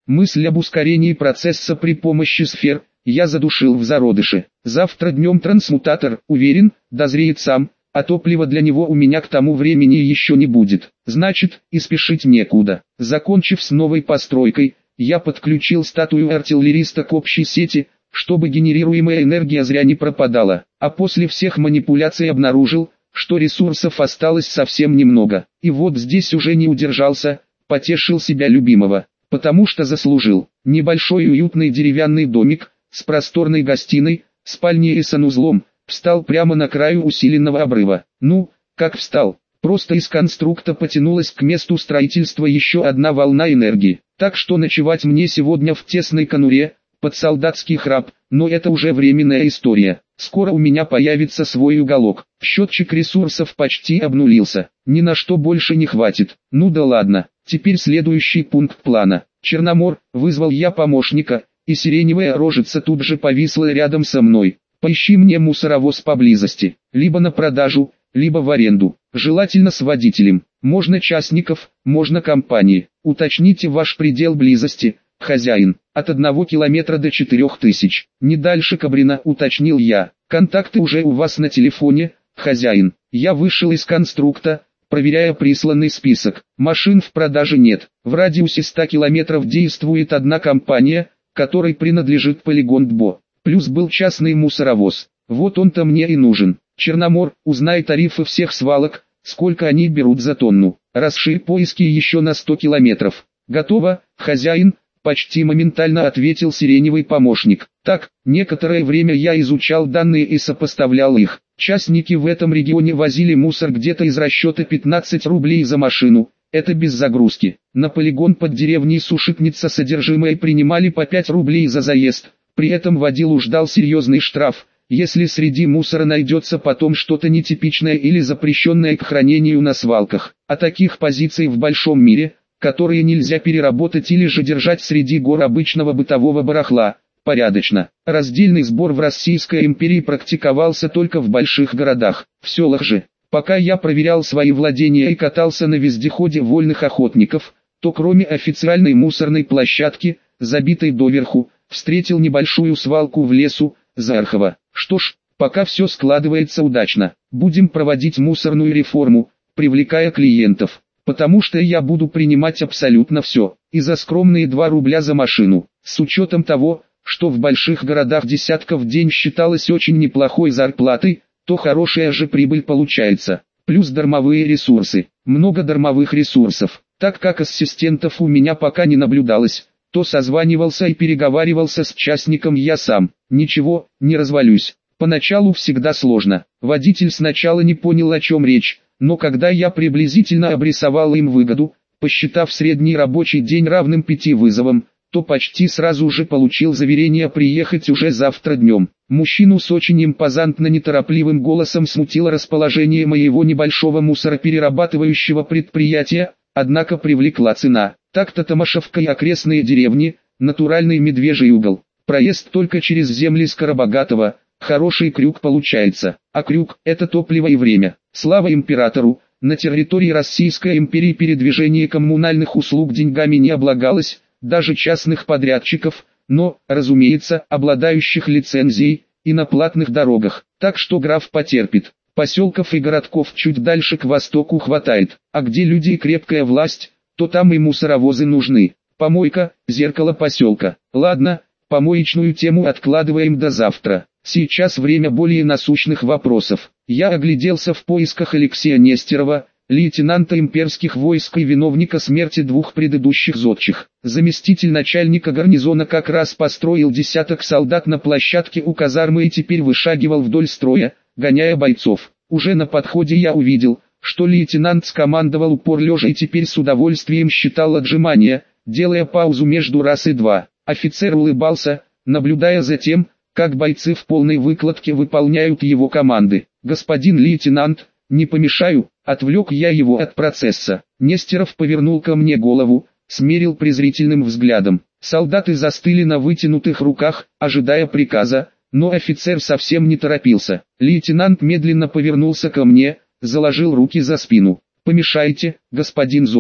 Мысль об ускорении процесса при помощи сфер я задушил в зародыше. Завтра днем трансмутатор, уверен, дозреет сам, а топлива для него у меня к тому времени еще не будет. Значит, и спешить некуда. Закончив с новой постройкой, я подключил статую артиллериста к общей сети, чтобы генерируемая энергия зря не пропадала, а после всех манипуляций обнаружил, что ресурсов осталось совсем немного. И вот здесь уже не удержался, потешил себя любимого, потому что заслужил. Небольшой уютный деревянный домик, с просторной гостиной, спальней и санузлом, встал прямо на краю усиленного обрыва. Ну, как встал? Просто из конструкта потянулась к месту строительства еще одна волна энергии. Так что ночевать мне сегодня в тесной конуре, под солдатский храп, но это уже временная история. Скоро у меня появится свой уголок. Счетчик ресурсов почти обнулился. Ни на что больше не хватит. Ну да ладно. Теперь следующий пункт плана. Черномор, вызвал я помощника, и сиреневая рожица тут же повисла рядом со мной. Поищи мне мусоровоз поблизости. Либо на продажу, либо в аренду. Желательно с водителем. Можно частников, можно компании. Уточните ваш предел близости, хозяин. От 1 километра до 4000. Не дальше Кабрина, уточнил я. Контакты уже у вас на телефоне, хозяин. Я вышел из конструкта, проверяя присланный список. Машин в продаже нет. В радиусе 100 километров действует одна компания, которой принадлежит полигон ДБО. Плюс был частный мусоровоз. Вот он-то мне и нужен. Черномор, узнай тарифы всех свалок, сколько они берут за тонну. Расширь поиски еще на 100 километров. Готово, хозяин, почти моментально ответил сиреневый помощник. Так, некоторое время я изучал данные и сопоставлял их. Частники в этом регионе возили мусор где-то из расчета 15 рублей за машину. Это без загрузки. На полигон под деревней Сушитница содержимое принимали по 5 рублей за заезд. При этом водилу ждал серьезный штраф, если среди мусора найдется потом что-то нетипичное или запрещенное к хранению на свалках. А таких позиций в большом мире, которые нельзя переработать или же держать среди гор обычного бытового барахла, порядочно. Раздельный сбор в Российской империи практиковался только в больших городах. В селах же, пока я проверял свои владения и катался на вездеходе вольных охотников, то кроме официальной мусорной площадки, забитой доверху, встретил небольшую свалку в лесу, Зархово. Что ж, пока все складывается удачно. Будем проводить мусорную реформу, привлекая клиентов. Потому что я буду принимать абсолютно все. И за скромные 2 рубля за машину. С учетом того, что в больших городах десятка в день считалось очень неплохой зарплатой, то хорошая же прибыль получается. Плюс дармовые ресурсы. Много дармовых ресурсов. Так как ассистентов у меня пока не наблюдалось, то созванивался и переговаривался с частником я сам. Ничего, не развалюсь. Поначалу всегда сложно. Водитель сначала не понял, о чем речь, но когда я приблизительно обрисовал им выгоду, посчитав средний рабочий день равным 5 вызовам, то почти сразу же получил заверение приехать уже завтра днем. Мужчину с очень импозантно-неторопливым голосом смутило расположение моего небольшого мусороперерабатывающего предприятия, однако привлекла цена. Так-то Томашевка и окрестные деревни, натуральный медвежий угол. Проезд только через земли Скоробогатого, хороший крюк получается. А крюк – это топливо и время. Слава императору, на территории Российской империи передвижение коммунальных услуг деньгами не облагалось, даже частных подрядчиков, но, разумеется, обладающих лицензией, и на платных дорогах. Так что граф потерпит. Поселков и городков чуть дальше к востоку хватает, а где люди и крепкая власть, то там и мусоровозы нужны. Помойка, зеркало поселка. Ладно, помоечную тему откладываем до завтра. Сейчас время более насущных вопросов. Я огляделся в поисках Алексея Нестерова, лейтенанта имперских войск и виновника смерти 2 предыдущих зодчих. Заместитель начальника гарнизона как раз построил десяток солдат на площадке у казармы и теперь вышагивал вдоль строя, гоняя бойцов. Уже на подходе я увидел, что лейтенант скомандовал упор лежа и теперь с удовольствием считал отжимания, делая паузу между раз и два. Офицер улыбался, наблюдая за тем, как бойцы в полной выкладке выполняют его команды. «Господин лейтенант, не помешаю?» — отвлек я его от процесса. Нестеров повернул ко мне голову, смерил презрительным взглядом. Солдаты застыли на вытянутых руках, ожидая приказа, но офицер совсем не торопился. Лейтенант медленно повернулся ко мне, заложил руки за спину. «Помешайте, господин зодчий».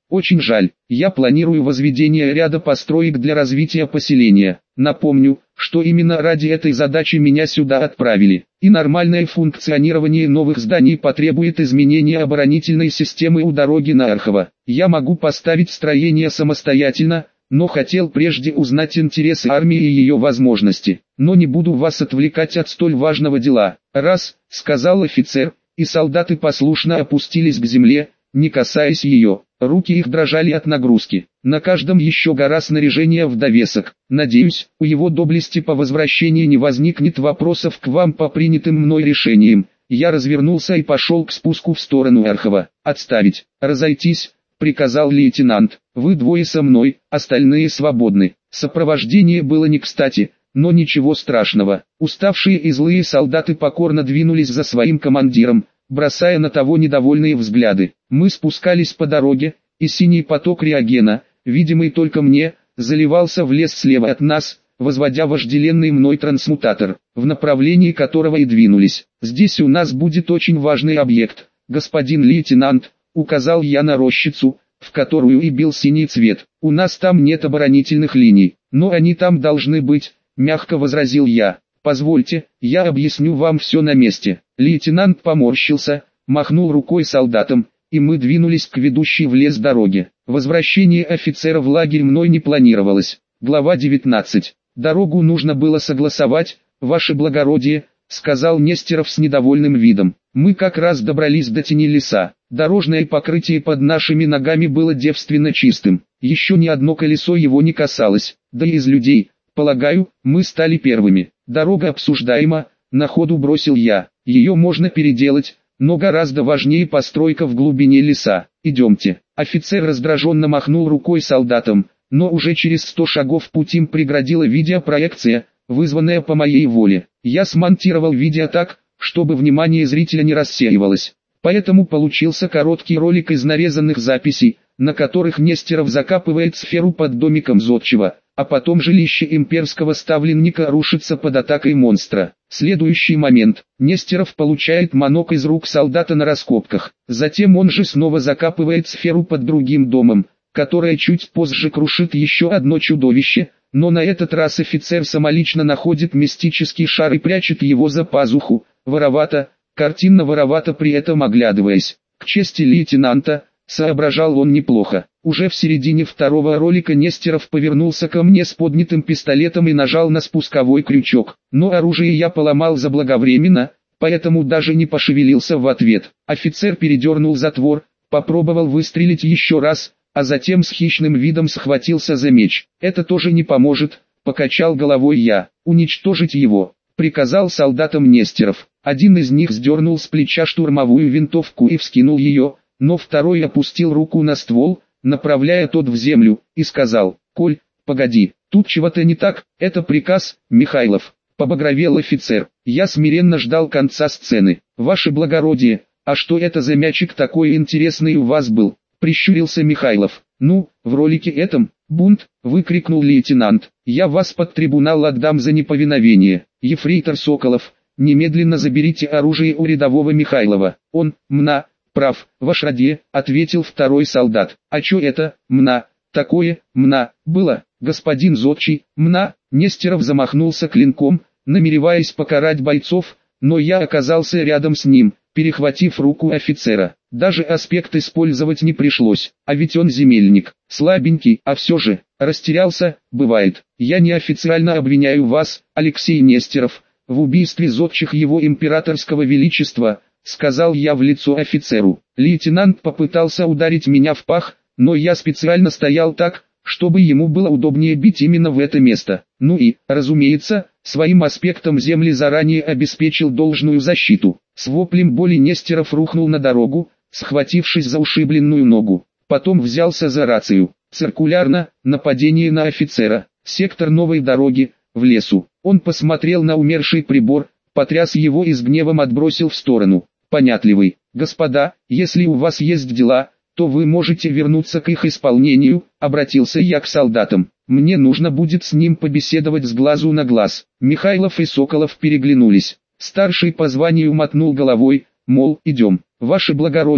Очень жаль, я планирую возведение ряда построек для развития поселения. Напомню, что именно ради этой задачи меня сюда отправили. И нормальное функционирование новых зданий потребует изменения оборонительной системы у дороги на Орхово. Я могу поставить строение самостоятельно, но хотел прежде узнать интересы армии и ее возможности. Но не буду вас отвлекать от столь важного дела. Раз, сказал офицер, и солдаты послушно опустились к земле, не касаясь ее. Руки их дрожали от нагрузки. На каждом еще гора снаряжения в довесок. Надеюсь, у его доблести по возвращении не возникнет вопросов к вам по принятым мной решениям. Я развернулся и пошел к спуску в сторону Орхова. «Отставить, разойтись», — приказал лейтенант. «Вы двое со мной, остальные свободны». Сопровождение было не кстати, но ничего страшного. Уставшие и злые солдаты покорно двинулись за своим командиром, бросая на того недовольные взгляды. Мы спускались по дороге, и синий поток реагена, видимый только мне, заливался в лес слева от нас, возводя вожделенный мной трансмутатор, в направлении которого и двинулись. «Здесь у нас будет очень важный объект, господин лейтенант», — указал я на рощицу, в которую и бил синий цвет. «У нас там нет оборонительных линий, но они там должны быть», — мягко возразил я. «Позвольте, я объясню вам все на месте». Лейтенант поморщился, махнул рукой солдатам, и мы двинулись к ведущей в лес дороге. Возвращение офицера в лагерь мной не планировалось. Глава 19. «Дорогу нужно было согласовать, ваше благородие», — сказал Нестеров с недовольным видом. «Мы как раз добрались до тени леса. Дорожное покрытие под нашими ногами было девственно чистым. Еще ни одно колесо его не касалось, да и из людей, полагаю, мы стали первыми. Дорога обсуждаема», — на ходу бросил я. «Ее можно переделать, но гораздо важнее постройка в глубине леса. Идемте». Офицер раздраженно махнул рукой солдатам, но уже через 100 шагов путь им преградила видеопроекция, вызванная по моей воле. Я смонтировал видео так, чтобы внимание зрителя не рассеивалось. Поэтому получился короткий ролик из нарезанных записей, на которых Нестеров закапывает сферу под домиком зодчего, а потом жилище имперского ставленника рушится под атакой монстра. Следующий момент. Нестеров получает манок из рук солдата на раскопках. Затем он же снова закапывает сферу под другим домом, которое чуть позже крушит еще одно чудовище, но на этот раз офицер самолично находит мистический шар и прячет его за пазуху, воровато, картинно воровато при этом оглядываясь. К чести лейтенанта, соображал он неплохо. Уже в середине второго ролика Нестеров повернулся ко мне с поднятым пистолетом и нажал на спусковой крючок. Но оружие я поломал заблаговременно, поэтому даже не пошевелился в ответ. Офицер передернул затвор, попробовал выстрелить еще раз, а затем с хищным видом схватился за меч. «Это тоже не поможет», — покачал головой я. «Уничтожить его», — приказал солдатам Нестеров. Один из них сдернул с плеча штурмовую винтовку и вскинул ее, но второй опустил руку на ствол, направляя тот в землю, и сказал: «Коль, погоди, тут чего-то не так, это приказ, Михайлов». Побагровел офицер. Я смиренно ждал конца сцены. «Ваше благородие, а что это за мячик такой интересный у вас был?» — прищурился Михайлов. «Ну, в ролике этом, бунт», — выкрикнул лейтенант. «Я вас под трибунал отдам за неповиновение. Ефрейтор Соколов, немедленно заберите оружие у рядового Михайлова. Он, мна, прав, ваш раде», — ответил второй солдат. «А чё это, мна, такое, мна, было, господин зодчий, мна?» Нестеров замахнулся клинком, намереваясь покарать бойцов, но я оказался рядом с ним, перехватив руку офицера. Даже аспект использовать не пришлось, а ведь он земельник, слабенький, а все же, растерялся, бывает. «Я неофициально обвиняю вас, Алексей Нестеров, в убийстве зодчих его императорского величества», — сказал я в лицо офицеру. Лейтенант попытался ударить меня в пах, но я специально стоял так, чтобы ему было удобнее бить именно в это место. Ну и, разумеется, своим аспектом земли заранее обеспечил должную защиту. С воплем боли Нестеров рухнул на дорогу, схватившись за ушибленную ногу. Потом взялся за рацию. Циркулярно, нападение на офицера, сектор новой дороги, в лесу. Он посмотрел на умерший прибор, потряс его и с гневом отбросил в сторону. «Понятливый, господа, если у вас есть дела, то вы можете вернуться к их исполнению», — обратился я к солдатам. «Мне нужно будет с ним побеседовать с глазу на глаз». Михайлов и Соколов переглянулись. Старший по званию мотнул головой, мол, идем. «Ваше благородие»,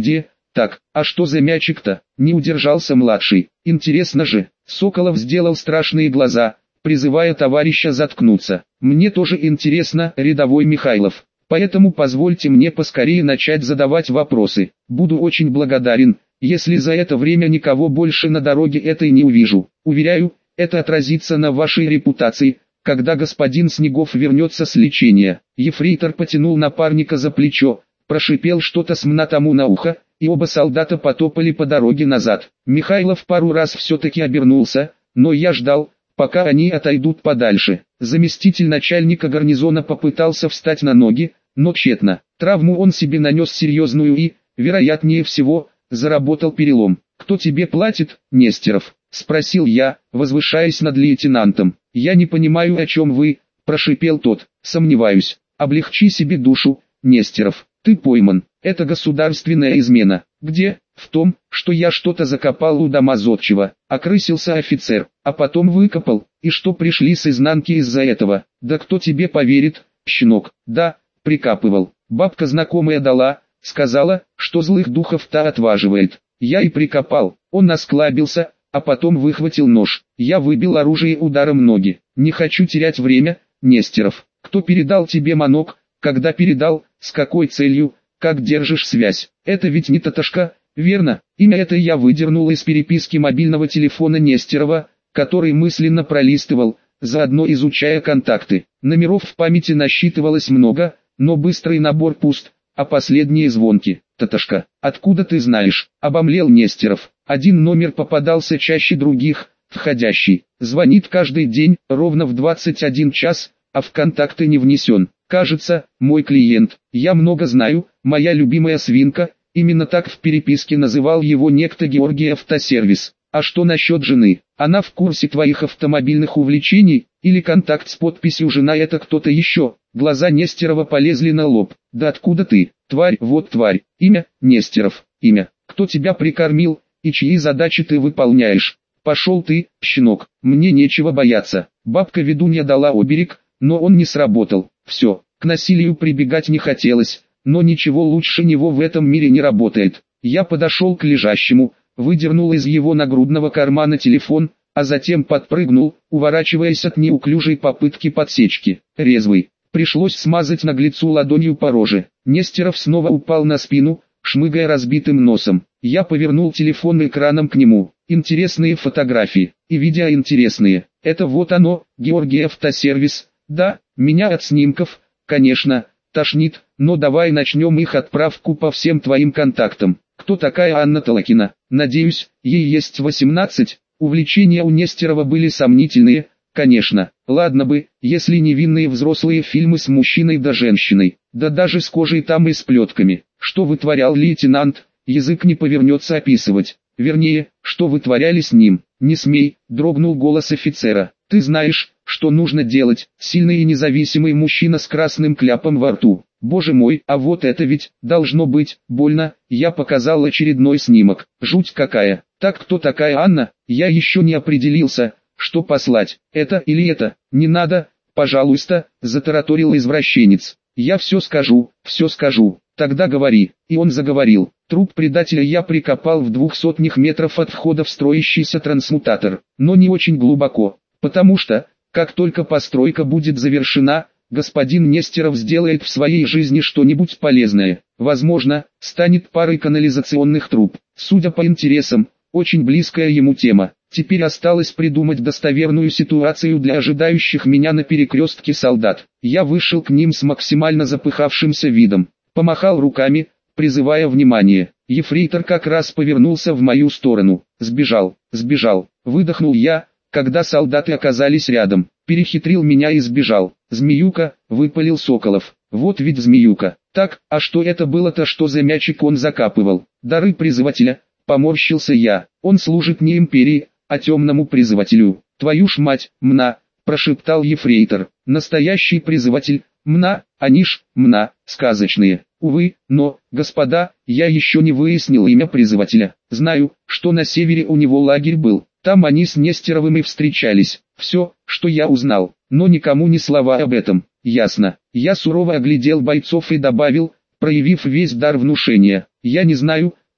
Так, а что за мячик-то? Не удержался младший. Интересно же. Соколов сделал страшные глаза, призывая товарища заткнуться. Мне тоже интересно, рядовой Михайлов. Поэтому позвольте мне поскорее начать задавать вопросы. Буду очень благодарен, если за это время никого больше на дороге этой не увижу. Уверяю, это отразится на вашей репутации, когда господин Снегов вернется с лечения. Ефрейтор потянул напарника за плечо, прошипел что-то Смна тому на ухо, и оба солдата потопали по дороге назад. Михайлов пару раз все-таки обернулся, но я ждал, пока они отойдут подальше. Заместитель начальника гарнизона попытался встать на ноги, но тщетно. Травму он себе нанес серьезную и, вероятнее всего, заработал перелом. «Кто тебе платит, Нестеров?» — спросил я, возвышаясь над лейтенантом. «Я не понимаю, о чем вы», — прошипел тот. «Сомневаюсь. Облегчи себе душу, Нестеров. Ты пойман. Это государственная измена». «Где?» «В том, что я что-то закопал у дома зодчего», — окрысился офицер. «А потом выкопал, и что пришли с изнанки из-за этого?» «Да кто тебе поверит, щенок?» «Да, прикапывал. Бабка знакомая дала, сказала, что злых духов-то отваживает. Я и прикопал». Он осклабился, а потом выхватил нож. Я выбил оружие ударом ноги. «Не хочу терять время, Нестеров. Кто передал тебе манок? Когда передал? С какой целью? Как держишь связь? Это ведь не Таташка, верно?» Имя это я выдернул из переписки мобильного телефона Нестерова, который мысленно пролистывал, заодно изучая контакты. Номеров в памяти насчитывалось много, но быстрый набор пуст, а последние звонки. «Таташка, откуда ты знаешь?» — обомлел Нестеров. Один номер попадался чаще других, входящий. Звонит каждый день, ровно в 21 час, а в контакты не внесен. Кажется, мой клиент. Я много знаю, моя любимая свинка, именно так в переписке называл его некто Георгий Автосервис. А что насчет жены? Она в курсе твоих автомобильных увлечений, или контакт с подписью «Жена» это кто-то еще? Глаза Нестерова полезли на лоб. «Да откуда ты? Тварь, вот тварь. Имя? Нестеров. Имя. Кто тебя прикормил, и чьи задачи ты выполняешь? Пошел ты, щенок, мне нечего бояться». Бабка-ведунья дала оберег, но он не сработал. Все, к насилию прибегать не хотелось, но ничего лучше него в этом мире не работает. Я подошел к лежащему, выдернул из его нагрудного кармана телефон, а затем подпрыгнул, уворачиваясь от неуклюжей попытки подсечки. Резвый. Пришлось смазать наглецу ладонью по роже. Нестеров снова упал на спину, шмыгая разбитым носом. Я повернул телефон экраном к нему. Интересные фотографии. И видео интересные. Это вот оно, Георгий Автосервис. Да, меня от снимков, конечно, тошнит, но давай начнем их отправку по всем твоим контактам. Кто такая Анна Толокина? Надеюсь, ей есть 18. Увлечения у Нестерова были сомнительные, конечно. Ладно бы, если невинные взрослые фильмы с мужчиной да женщиной, да даже с кожей там и с плетками. Что вытворял лейтенант, язык не повернется описывать. Вернее, что вытворяли с ним. «Не смей», — дрогнул голос офицера. «Ты знаешь, что нужно делать, сильный и независимый мужчина с красным кляпом во рту». Боже мой, а вот это ведь, должно быть, больно. Я показал очередной снимок. Жуть какая. Так кто такая Анна? Я еще не определился, что послать. Это или это? Не надо, пожалуйста, затараторил извращенец. Я все скажу, все скажу. Тогда говори. И он заговорил. Труп предателя я прикопал в 200 метров от входа в строящийся трансмутатор. Но не очень глубоко. Потому что, как только постройка будет завершена, господин Нестеров сделает в своей жизни что-нибудь полезное. Возможно, станет парой канализационных труб. Судя по интересам, очень близкая ему тема. Теперь осталось придумать достоверную ситуацию для ожидающих меня на перекрестке солдат. Я вышел к ним с максимально запыхавшимся видом. Помахал руками, призывая внимание. Ефрейтор как раз повернулся в мою сторону. Сбежал, выдохнул я, когда солдаты оказались рядом. Перехитрил меня и сбежал. Змеюка, выпалил Соколов. Вот ведь змеюка. Так, а что это было-то, что за мячик он закапывал? Дары призывателя, поморщился я. Он служит не империи, а темному призывателю. Твою ж мать, Мна, прошептал ефрейтор. Настоящий призыватель, Мна, они ж, Мна, сказочные. Увы, но, господа, я еще не выяснил имя призывателя. Знаю, что на севере у него лагерь был. Там они с Нестеровым и встречались. Все, что я узнал, но никому ни слова об этом. Ясно. Я сурово оглядел бойцов и добавил, проявив весь дар внушения. Я не знаю,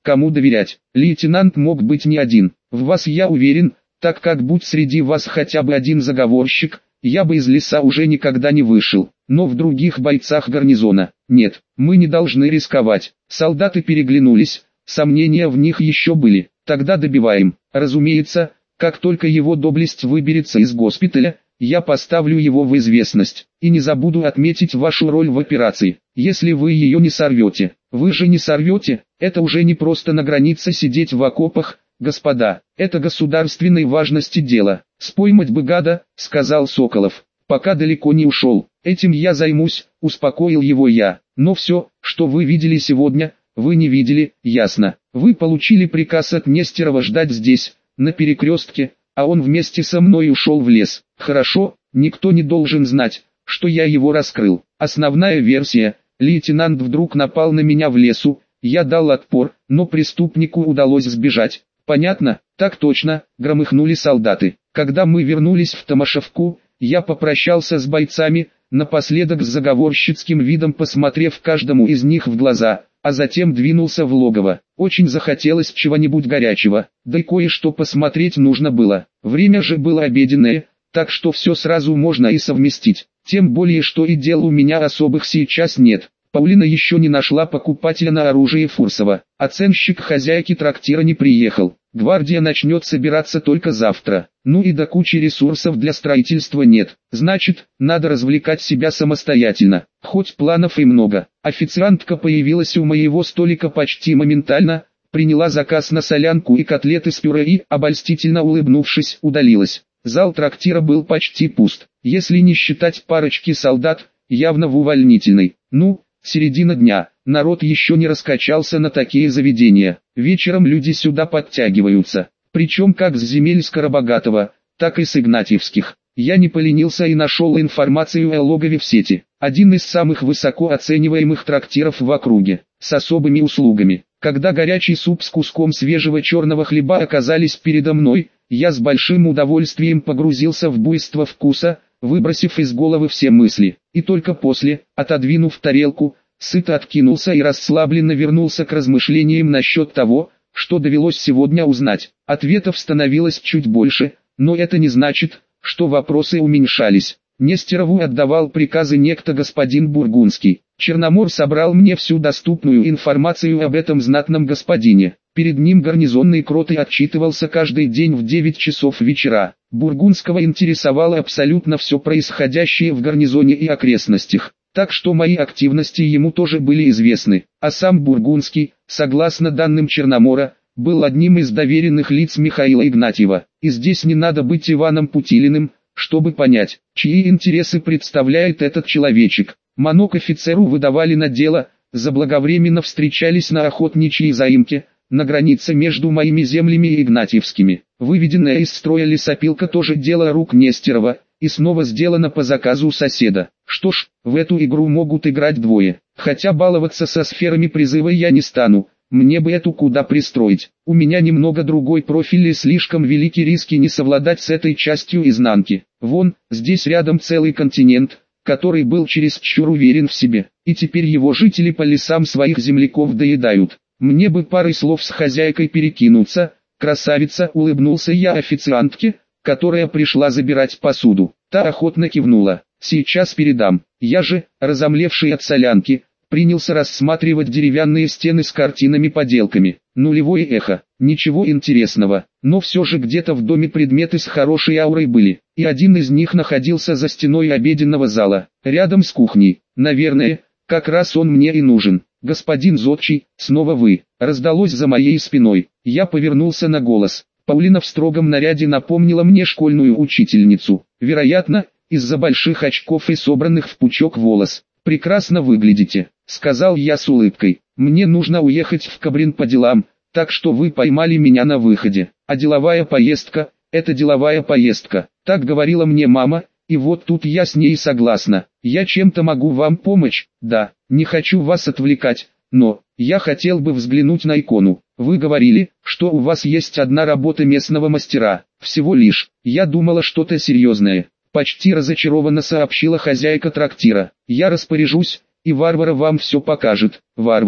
кому доверять. Лейтенант мог быть не один. В вас я уверен, так как будь среди вас хотя бы один заговорщик, я бы из леса уже никогда не вышел. Но в других бойцах гарнизона, нет, мы не должны рисковать. Солдаты переглянулись, сомнения в них еще были. Тогда добиваем. Разумеется, как только его доблесть выберется из госпиталя, я поставлю его в известность. И не забуду отметить вашу роль в операции. Если вы ее не сорвете, вы же не сорвете, это уже не просто на границе сидеть в окопах, господа, это государственной важности дело. Споймать бы гада, сказал Соколов, пока далеко не ушел. Этим я займусь, успокоил его я. Но все, что вы видели сегодня, вы не видели, ясно. Вы получили приказ от Нестерова ждать здесь, на перекрестке, а он вместе со мной ушел в лес. Хорошо, никто не должен знать, что я его раскрыл. Основная версия: лейтенант вдруг напал на меня в лесу, я дал отпор, но преступнику удалось сбежать. Понятно? Так точно, громыхнули солдаты. Когда мы вернулись в Томашевку, я попрощался с бойцами, напоследок с заговорщицким видом посмотрев каждому из них в глаза, а затем двинулся в логово. Очень захотелось чего-нибудь горячего, да и кое-что посмотреть нужно было. Время же было обеденное, так что все сразу можно и совместить. Тем более, что и дел у меня особых сейчас нет. Паулина еще не нашла покупателя на оружие Фурсова. Оценщик хозяйки трактира не приехал. Гвардия начнет собираться только завтра. Ну и до кучи ресурсов для строительства нет. Значит, надо развлекать себя самостоятельно. Хоть планов и много. Официантка появилась у моего столика почти моментально, приняла заказ на солянку и котлеты с пюре и, обольстительно улыбнувшись, удалилась. Зал трактира был почти пуст, если не считать парочки солдат, явно в увольнительной. Середина дня, народ еще не раскачался на такие заведения. Вечером люди сюда подтягиваются, причем как с земель Скоробогатого, так и с Игнатьевских. Я не поленился и нашел информацию о логове в сети. Один из самых высоко оцениваемых трактиров в округе, с особыми услугами. Когда горячий суп с куском свежего черного хлеба оказались передо мной, я с большим удовольствием погрузился в буйство вкуса, выбросив из головы все мысли, и только после, отодвинув тарелку, сыто откинулся и расслабленно вернулся к размышлениям насчет того, что довелось сегодня узнать. Ответов становилось чуть больше, но это не значит, что вопросы уменьшались. Нестерову отдавал приказы некто господин Бургундский. Черномор собрал мне всю доступную информацию об этом знатном господине. Перед ним гарнизонный крот и отчитывался каждый день в 9 часов вечера. Бургундского интересовало абсолютно все происходящее в гарнизоне и окрестностях, так что мои активности ему тоже были известны. А сам Бургундский, согласно данным Черномора, был одним из доверенных лиц Михаила Игнатьева. И здесь не надо быть Иваном Путилиным, чтобы понять, чьи интересы представляет этот человечек. Манок офицеру выдавали на дело, заблаговременно встречались на охотничьей заимке, на границе между моими землями и Игнатьевскими. Выведенная из строя лесопилка тоже дело рук Нестерова, и снова сделано по заказу соседа. Что ж, в эту игру могут играть двое, хотя баловаться со сферами призыва я не стану, мне бы эту куда пристроить. У меня немного другой профиль и слишком велики риски не совладать с этой частью изнанки. Вон, здесь рядом целый континент, который был чересчур уверен в себе, и теперь его жители по лесам своих земляков доедают. Мне бы парой слов с хозяйкой перекинуться. Красавица, улыбнулся я официантке, которая пришла забирать посуду. Та охотно кивнула. Сейчас передам. Я же, разомлевший от солянки, принялся рассматривать деревянные стены с картинами-поделками. Нулевое эхо. Ничего интересного, но все же где-то в доме предметы с хорошей аурой были. И один из них находился за стеной обеденного зала, рядом с кухней. Наверное, как раз он мне и нужен. «Господин Зодчий, снова вы!» раздалось за моей спиной. Я повернулся на голос. Паулина в строгом наряде напомнила мне школьную учительницу. Вероятно, из-за больших очков и собранных в пучок волос. «Прекрасно выглядите», — сказал я с улыбкой. «Мне нужно уехать в Кабрин по делам, так что вы поймали меня на выходе. А деловая поездка — это деловая поездка», — так говорила мне мама. И вот тут я с ней согласна. Я чем-то могу вам помочь? Да, не хочу вас отвлекать, но я хотел бы взглянуть на икону. Вы говорили, что у вас есть одна работа местного мастера. Всего лишь. Я думала что-то серьезное. Почти разочарованно сообщила хозяйка трактира. Я распоряжусь, и Варвара вам все покажет. Варвара,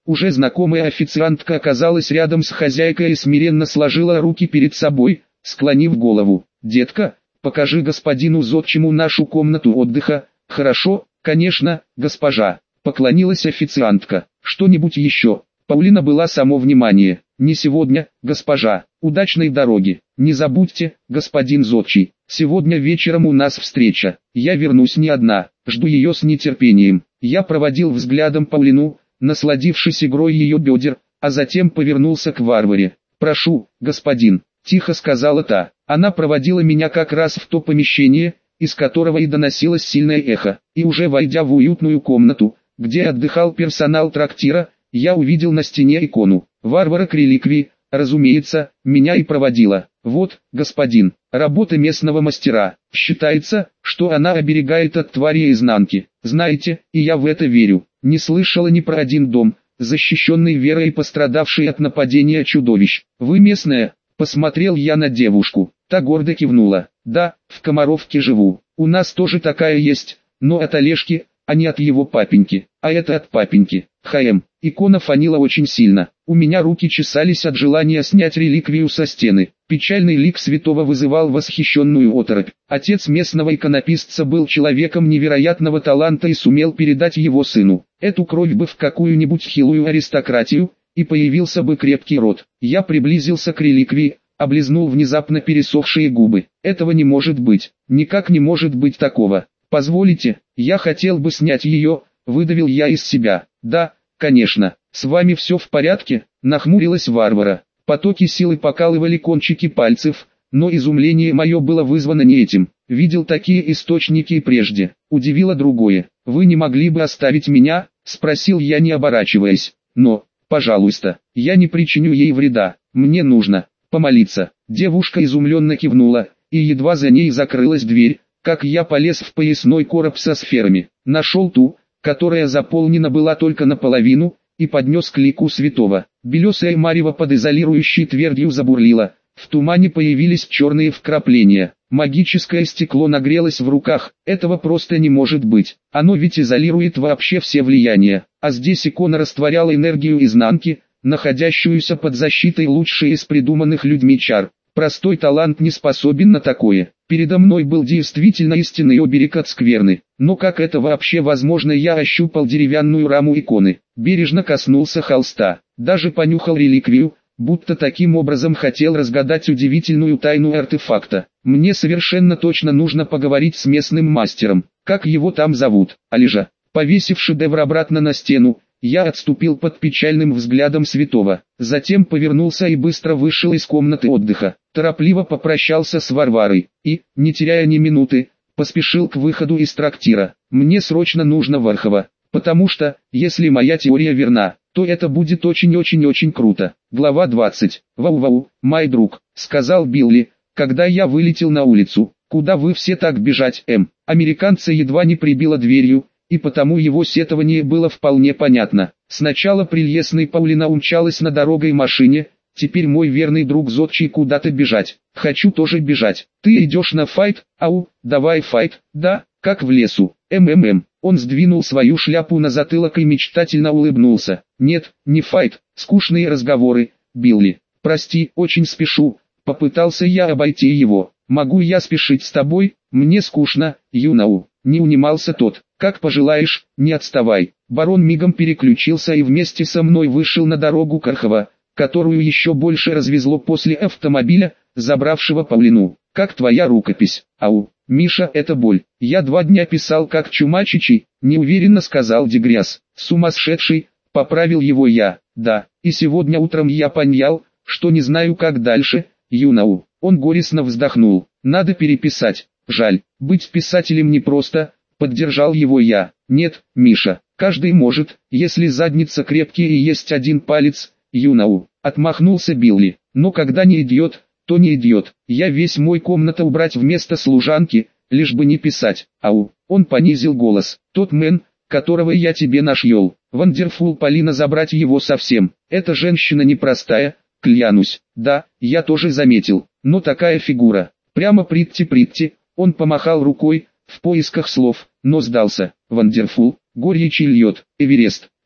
Уже знакомая официантка оказалась рядом с хозяйкой и смиренно сложила руки перед собой, склонив голову. «Детка, покажи господину зодчему нашу комнату отдыха». «Хорошо, конечно, госпожа», — поклонилась официантка. «Что-нибудь еще?» Паулина была само внимание. «Не сегодня, госпожа. Удачной дороги. Не забудьте, господин зодчий, сегодня вечером у нас встреча. Я вернусь не одна, жду ее с нетерпением». Я проводил взглядом Паулину, насладившись игрой ее бедер, а затем повернулся к Варваре. «Прошу, господин», — тихо сказала та. Она проводила меня как раз в то помещение, из которого и доносилось сильное эхо, и уже войдя в уютную комнату, где отдыхал персонал трактира, я увидел на стене икону. Варвара к реликвии, разумеется, меня и проводила. «Вот, господин, работа местного мастера. Считается, что она оберегает от твари изнанки. Знаете, и я в это верю. Не слышала ни про один дом, защищенный верой и пострадавший от нападения чудовищ. Вы местная?» Посмотрел я на девушку. Та гордо кивнула. «Да, в Комаровке живу. У нас тоже такая есть, но от Олежки, а не от его папеньки. А это от папеньки. ХМ». Икона фанила очень сильно. У меня руки чесались от желания снять реликвию со стены. Печальный лик святого вызывал восхищенную оторопь. Отец местного иконописца был человеком невероятного таланта и сумел передать его сыну. Эту кровь бы в какую-нибудь хилую аристократию, и появился бы крепкий род. Я приблизился к реликвии, облизнул внезапно пересохшие губы. Этого не может быть. Никак не может быть такого. «Позволите, я хотел бы снять ее», — выдавил я из себя. «Да, конечно, с вами все в порядке?» — нахмурилась Варвара. Потоки силы покалывали кончики пальцев, но изумление мое было вызвано не этим. Видел такие источники и прежде. Удивило другое. «Вы не могли бы оставить меня?» — спросил я, не оборачиваясь. «Но, пожалуйста, я не причиню ей вреда. Мне нужно помолиться». Девушка изумленно кивнула, и едва за ней закрылась дверь, как я полез в поясной короб со сферами. Нашел ту, которая заполнена была только наполовину, и поднес к лику святого. Белесая марево под изолирующей твердью забурлила, в тумане появились черные вкрапления. Магическое стекло нагрелось в руках. Этого просто не может быть. Оно ведь изолирует вообще все влияния. А здесь икона растворяла энергию изнанки, находящуюся под защитой лучшей из придуманных людьми чар. Простой талант не способен на такое. Передо мной был действительно истинный оберег от скверны. Но как это вообще возможно? Я ощупал деревянную раму иконы, бережно коснулся холста, даже понюхал реликвию, будто таким образом хотел разгадать удивительную тайну артефакта. Мне совершенно точно нужно поговорить с местным мастером. Как его там зовут? Олежа. Повесив шедевр обратно на стену, я отступил под печальным взглядом святого, затем повернулся и быстро вышел из комнаты отдыха. Торопливо попрощался с Варварой и, не теряя ни минуты, поспешил к выходу из трактира. Мне срочно нужно в Орхово, потому что, если моя теория верна, то это будет очень-очень-очень круто. Глава 20. «Вау-вау, мой друг», — сказал Билли, когда я вылетел на улицу. «Куда вы все так бежать, М?» Американца едва не прибило дверью, и потому его сетование было вполне понятно. Сначала прелестный Паулина умчалась на дорогой машине, теперь мой верный друг зодчий куда-то бежать. Хочу тоже бежать. Ты идешь на файт? Ау, давай файт, да, как в лесу. МММ. Он сдвинул свою шляпу на затылок и мечтательно улыбнулся. Нет, не файт, скучные разговоры, Билли. Прости, очень спешу. Попытался я обойти его. Могу я спешить с тобой? Мне скучно, Юнау. Не унимался тот. Как пожелаешь, не отставай. Барон мигом переключился и вместе со мной вышел на дорогу Орхова, которую еще больше развезло после автомобиля, забравшего Паулину. Как твоя рукопись? Ау, Миша, это боль. Я 2 дня писал как чумачичий, неуверенно сказал Дегряс. Сумасшедший, поправил его я. Да, и сегодня утром я понял, что не знаю как дальше, Юнау. Он горестно вздохнул. Надо переписать. Жаль, быть писателем непросто, поддержал его я. Нет, Миша, каждый может, если задница крепкий и есть один палец, Юнау. Отмахнулся Билли. Но когда не идет, то не идет. Я весь мой комната убрать вместо служанки, лишь бы не писать. Ау. Он понизил голос. Тот мэн, которого я тебе нашел. Вандерфул Полина, забрать его совсем. Эта женщина непростая, клянусь. Да, я тоже заметил. Но такая фигура. Прямо притти. Он помахал рукой, в поисках слов, но сдался. Вандерфул, горячий льет, Эверест.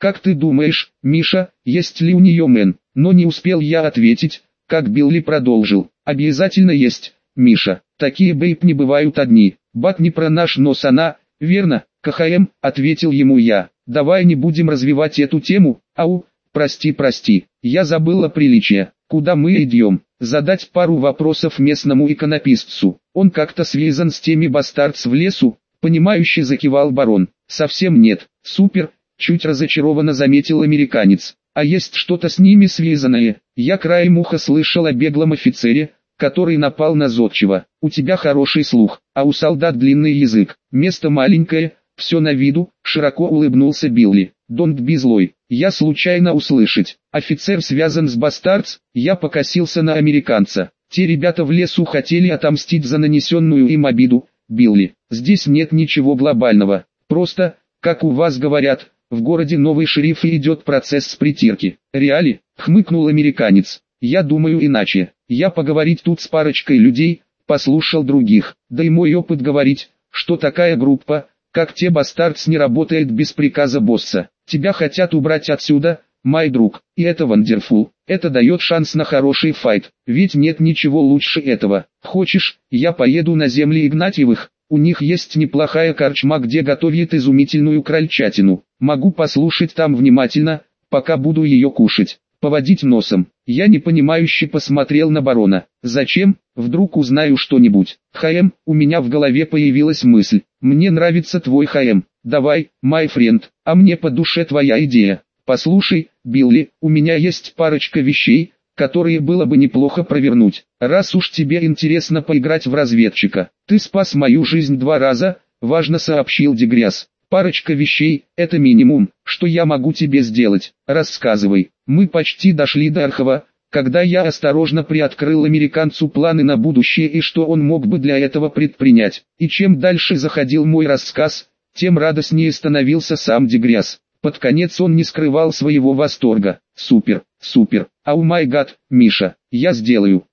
Как ты думаешь, Миша, есть ли у нее мэн? Но не успел я ответить, как Билли продолжил. Обязательно есть, Миша. Такие бейб не бывают одни. Бат не про наш нос она, верно? КХМ, ответил ему я. Давай не будем развивать эту тему. Ау, прости, я забыла приличие. Куда мы идем? Задать пару вопросов местному иконописцу. Он как-то связан с теми бастардс в лесу? Понимающе закивал барон. Совсем нет. Супер, чуть разочарованно заметил американец. А есть что-то с ними связанное? Я краем уха слышал о беглом офицере, который напал на зодчего. У тебя хороший слух, а у солдат длинный язык. Место маленькое, все на виду, широко улыбнулся Билли. Don't be злой. Я случайно услышать. Офицер связан с бастардс, я покосился на американца. Те ребята в лесу хотели отомстить за нанесенную им обиду. Билли, здесь нет ничего глобального. Просто, как у вас говорят, в городе новый шериф и идет процесс с притирки. Реали? Хмыкнул американец. Я думаю иначе. Я поговорить тут с парочкой людей, послушал других. Да и мой опыт говорить, что такая группа, как те бастардс, не работает без приказа босса. Тебя хотят убрать отсюда, мой друг, и это вандерфул. Это дает шанс на хороший файт, ведь нет ничего лучше этого. Хочешь, я поеду на земли Игнатьевых? У них есть неплохая корчма, где готовят изумительную крольчатину. Могу послушать там внимательно, пока буду ее кушать. Поводить носом. Я непонимающе посмотрел на барона. Зачем? Вдруг узнаю что-нибудь. ХМ, у меня в голове появилась мысль. Мне нравится твой ХМ. Давай, my friend, а мне по душе твоя идея. Послушай, Билли, у меня есть парочка вещей, которые было бы неплохо провернуть. Раз уж тебе интересно поиграть в разведчика. Ты спас мою жизнь 2 раза, важно сообщил Дегряс. Парочка вещей – это минимум, что я могу тебе сделать. Рассказывай. Мы почти дошли до Архова, когда я осторожно приоткрыл американцу планы на будущее и что он мог бы для этого предпринять. И чем дальше заходил мой рассказ, тем радостнее становился сам Дегряс. Под конец он не скрывал своего восторга. Супер, ау май гад, Миша, я сделаю.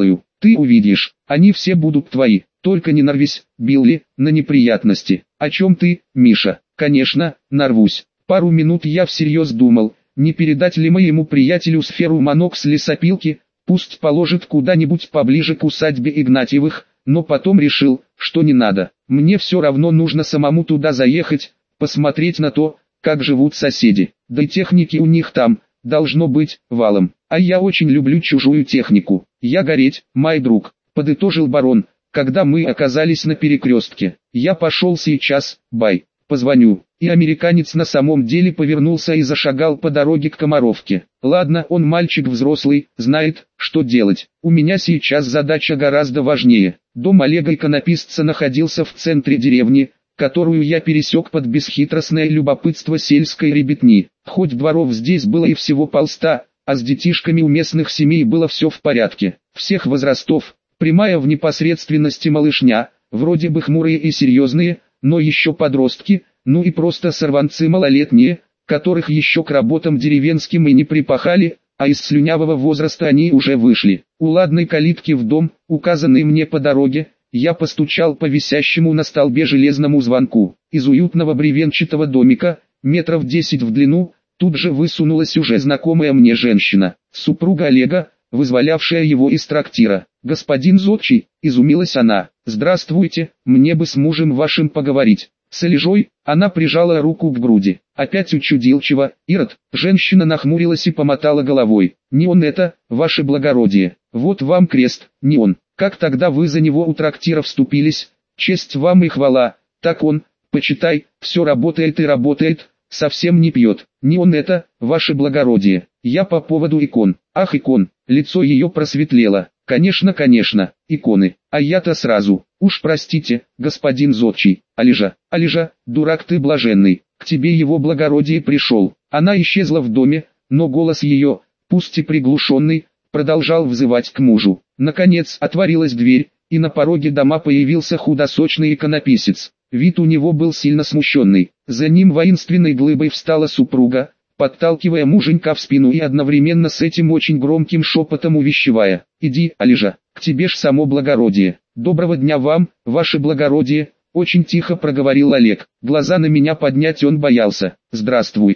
Ты увидишь, они все будут твои. Только не нарвись, Билли, на неприятности. О чем ты, Миша? Конечно, нарвусь. Пару минут я всерьез думал, не передать ли моему приятелю сферу манок с лесопилки, пусть положит куда-нибудь поближе к усадьбе Игнатьевых, но потом решил, что не надо. Мне все равно нужно самому туда заехать, посмотреть на то, как живут соседи. Да и техники у них там, должно быть, валом. А я очень люблю чужую технику. Я гореть, мой друг, подытожил барон, когда мы оказались на перекрестке. Я пошел сейчас, бай, позвоню. И американец на самом деле повернулся и зашагал по дороге к Комаровке. Ладно, он мальчик взрослый, знает, что делать. У меня сейчас задача гораздо важнее. Дом Олега иконописца находился в центре деревни, которую я пересек под бесхитростное любопытство сельской ребятни. Хоть дворов здесь было и всего полста, а с детишками у местных семей было все в порядке. Всех возрастов, прямая в непосредственности малышня, вроде бы хмурые и серьезные, но еще подростки, ну и просто сорванцы малолетние, которых еще к работам деревенским и не припахали, а из слюнявого возраста они уже вышли. У ладной калитки в дом, указанный мне по дороге, я постучал по висящему на столбе железному звонку. Из уютного бревенчатого домика, метров 10 в длину, тут же высунулась уже знакомая мне женщина, супруга Олега, вызволявшая его из трактира. «Господин Зодчий», — изумилась она, — «здравствуйте, мне бы с мужем вашим поговорить». С Олежой, она прижала руку к груди. Опять учудилчиво, Ирод, женщина нахмурилась и помотала головой. «Не он это, ваше благородие, вот вам крест, не он. Как тогда вы за него у трактира вступились, честь вам и хвала, так он, почитай, все работает и работает, совсем не пьет. Не он это, ваше благородие. Я по поводу икон». «Ах, икон», лицо ее просветлело. «Конечно, иконы, а я-то сразу, уж простите, господин Зодчий, Олежа, дурак ты блаженный, к тебе его благородие пришел». Она исчезла в доме, но голос ее, пусть и приглушенный, продолжал взывать к мужу. Наконец отворилась дверь, и на пороге дома появился худосочный иконописец. Вид у него был сильно смущенный, за ним воинственной глыбой встала супруга, подталкивая муженька в спину и одновременно с этим очень громким шепотом увещевая: «Иди, Олежа, к тебе ж само благородие». «Доброго дня вам, ваше благородие», — очень тихо проговорил Олег. Глаза на меня поднять он боялся. «Здравствуйте».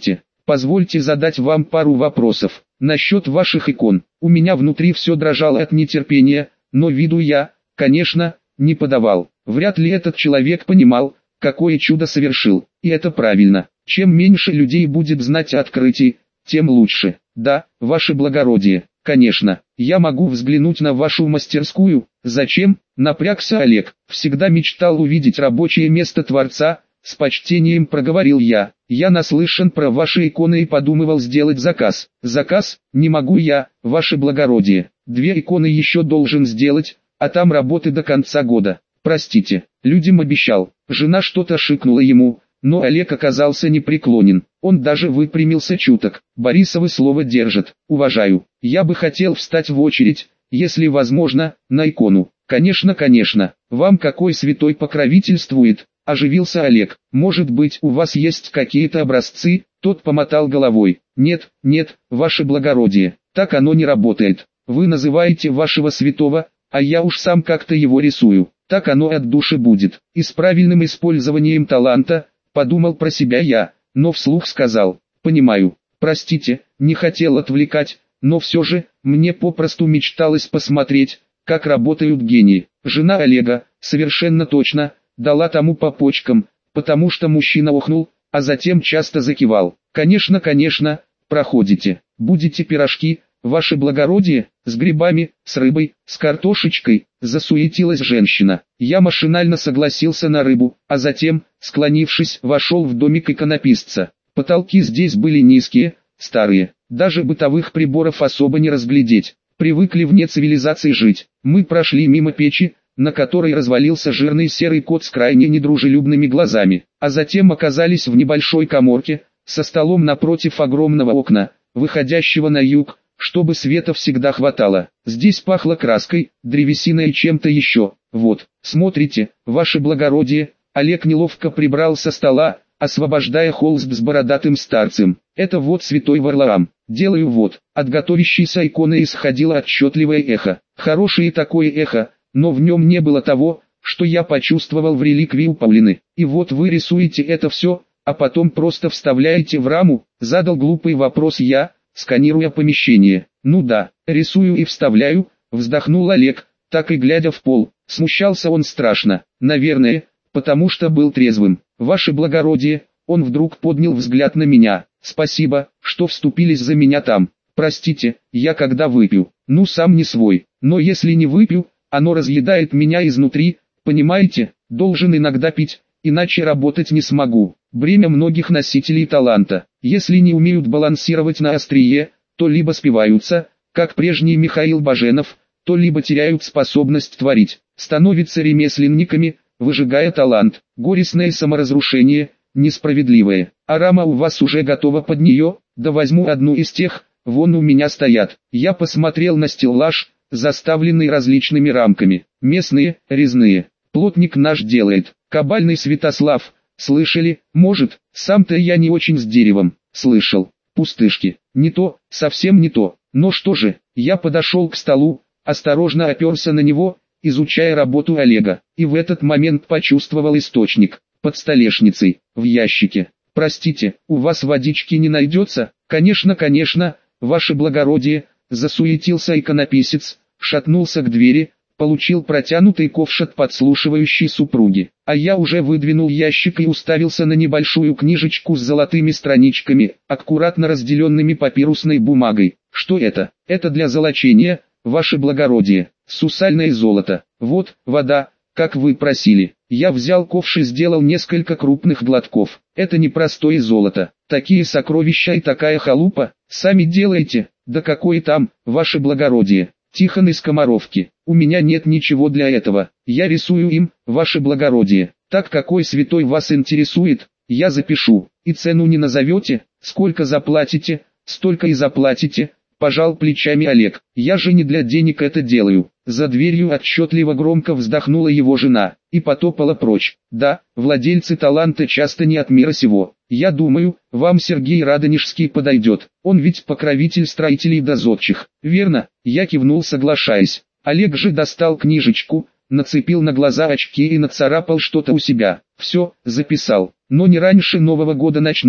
Позвольте задать вам пару вопросов. Насчет ваших икон. У меня внутри все дрожало от нетерпения, но виду я, конечно, не подавал. Вряд ли этот человек понимал, какое чудо совершил. И это правильно. Чем меньше людей будет знать о открытии, тем лучше. Да, ваше благородие, конечно, я могу взглянуть на вашу мастерскую. Зачем? Напрягся Олег. Всегда мечтал увидеть рабочее место Творца. С почтением проговорил я. Я наслышан про ваши иконы и подумывал сделать заказ. Заказ? Не могу я, ваше благородие. 2 иконы еще должен сделать, а там работы до конца года. Простите, людям обещал. Жена что-то шикнула ему, но Олег оказался непреклонен. Он даже выпрямился чуток. Борисовы слово держат. Уважаю. Я бы хотел встать в очередь, если возможно, на икону. Конечно, конечно. Вам какой святой покровительствует? Оживился Олег. Может быть, у вас есть какие-то образцы? Тот помотал головой. Нет, нет, ваше благородие, так оно не работает. Вы называете вашего святого, а я уж сам как-то его рисую. Так оно от души будет. И с правильным использованием таланта, подумал про себя я, но вслух сказал. Понимаю, простите, не хотел отвлекать, но все же, мне попросту мечталось посмотреть, как работают гении. Жена Олега, совершенно точно, дала тому по почкам, потому что мужчина охнул, а затем часто закивал. Конечно, конечно, проходите. Будете пирожки, ваше благородие, с грибами, с рыбой, с картошечкой, засуетилась женщина. Я машинально согласился на рыбу, а затем, склонившись, вошел в домик иконописца. Потолки здесь были низкие, старые, даже бытовых приборов особо не разглядеть. Привыкли вне цивилизации жить. Мы прошли мимо печи, на которой развалился жирный серый кот с крайне недружелюбными глазами, а затем оказались в небольшой каморке, со столом напротив огромного окна, выходящего на юг, чтобы света всегда хватало. Здесь пахло краской, древесиной и чем-то еще. Вот, смотрите, ваше благородие, Олег неловко прибрал со стола, освобождая холст с бородатым старцем. Это вот святой Варлаам. Делаю вот. От готовящейся иконы исходило отчетливое эхо. Хорошее такое эхо, но в нем не было того, что я почувствовал в реликвии у Паулины. И вот вы рисуете это все, а потом просто вставляете в раму, задал глупый вопрос я, сканируя помещение. Ну да, рисую и вставляю, вздохнул Олег, так и глядя в пол. Смущался он страшно, наверное, потому что был трезвым. Ваше благородие, он вдруг поднял взгляд на меня. Спасибо, что вступились за меня там. Простите, я когда выпью, ну сам не свой, но если не выпью, оно разъедает меня изнутри, понимаете, должен иногда пить, иначе работать не смогу. Бремя многих носителей таланта, если не умеют балансировать на острие, то либо спиваются, как прежний Михаил Баженов, то либо теряют способность творить, становятся ремесленниками, выжигая талант. Горестное саморазрушение, несправедливое. А рама у вас уже готова под нее, да возьму одну из тех, вон у меня стоят. Я посмотрел на стеллаж, заставленный различными рамками, местные, резные. Плотник наш делает. Кабальный Святослав, слышали? Может, сам-то я не очень с деревом, слышал. Пустышки, не то, совсем не то. Но что же, я подошел к столу, осторожно оперся на него, изучая работу Олега, и в этот момент почувствовал источник, под столешницей, в ящике. Простите, у вас водички не найдется? Конечно, конечно, ваше благородие, засуетился иконописец, шатнулся к двери, получил протянутый ковш от подслушивающей супруги. А я уже выдвинул ящик и уставился на небольшую книжечку с золотыми страничками, аккуратно разделенными папирусной бумагой. Что это? Это для золочения, ваше благородие, сусальное золото. Вот, вода, как вы просили. Я взял ковш и сделал несколько крупных глотков. Это не простое золото. Такие сокровища и такая халупа, сами делаете. Да какое там, ваше благородие. Тихон из Комаровки. У меня нет ничего для этого. Я рисую им, ваше благородие. Так какой святой вас интересует, я запишу. И цену не назовете, сколько заплатите, столько и заплатите. Пожал плечами Олег. Я же не для денег это делаю. За дверью отчетливо громко вздохнула его жена и потопала прочь. Да, владельцы таланта часто не от мира сего. Я думаю, вам Сергей Радонежский подойдет. Он ведь покровитель строителей да зодчих. Верно? Я кивнул, соглашаясь. Олег же достал книжечку, нацепил на глаза очки и нацарапал что-то у себя. Все, записал. Но не раньше Нового года начну.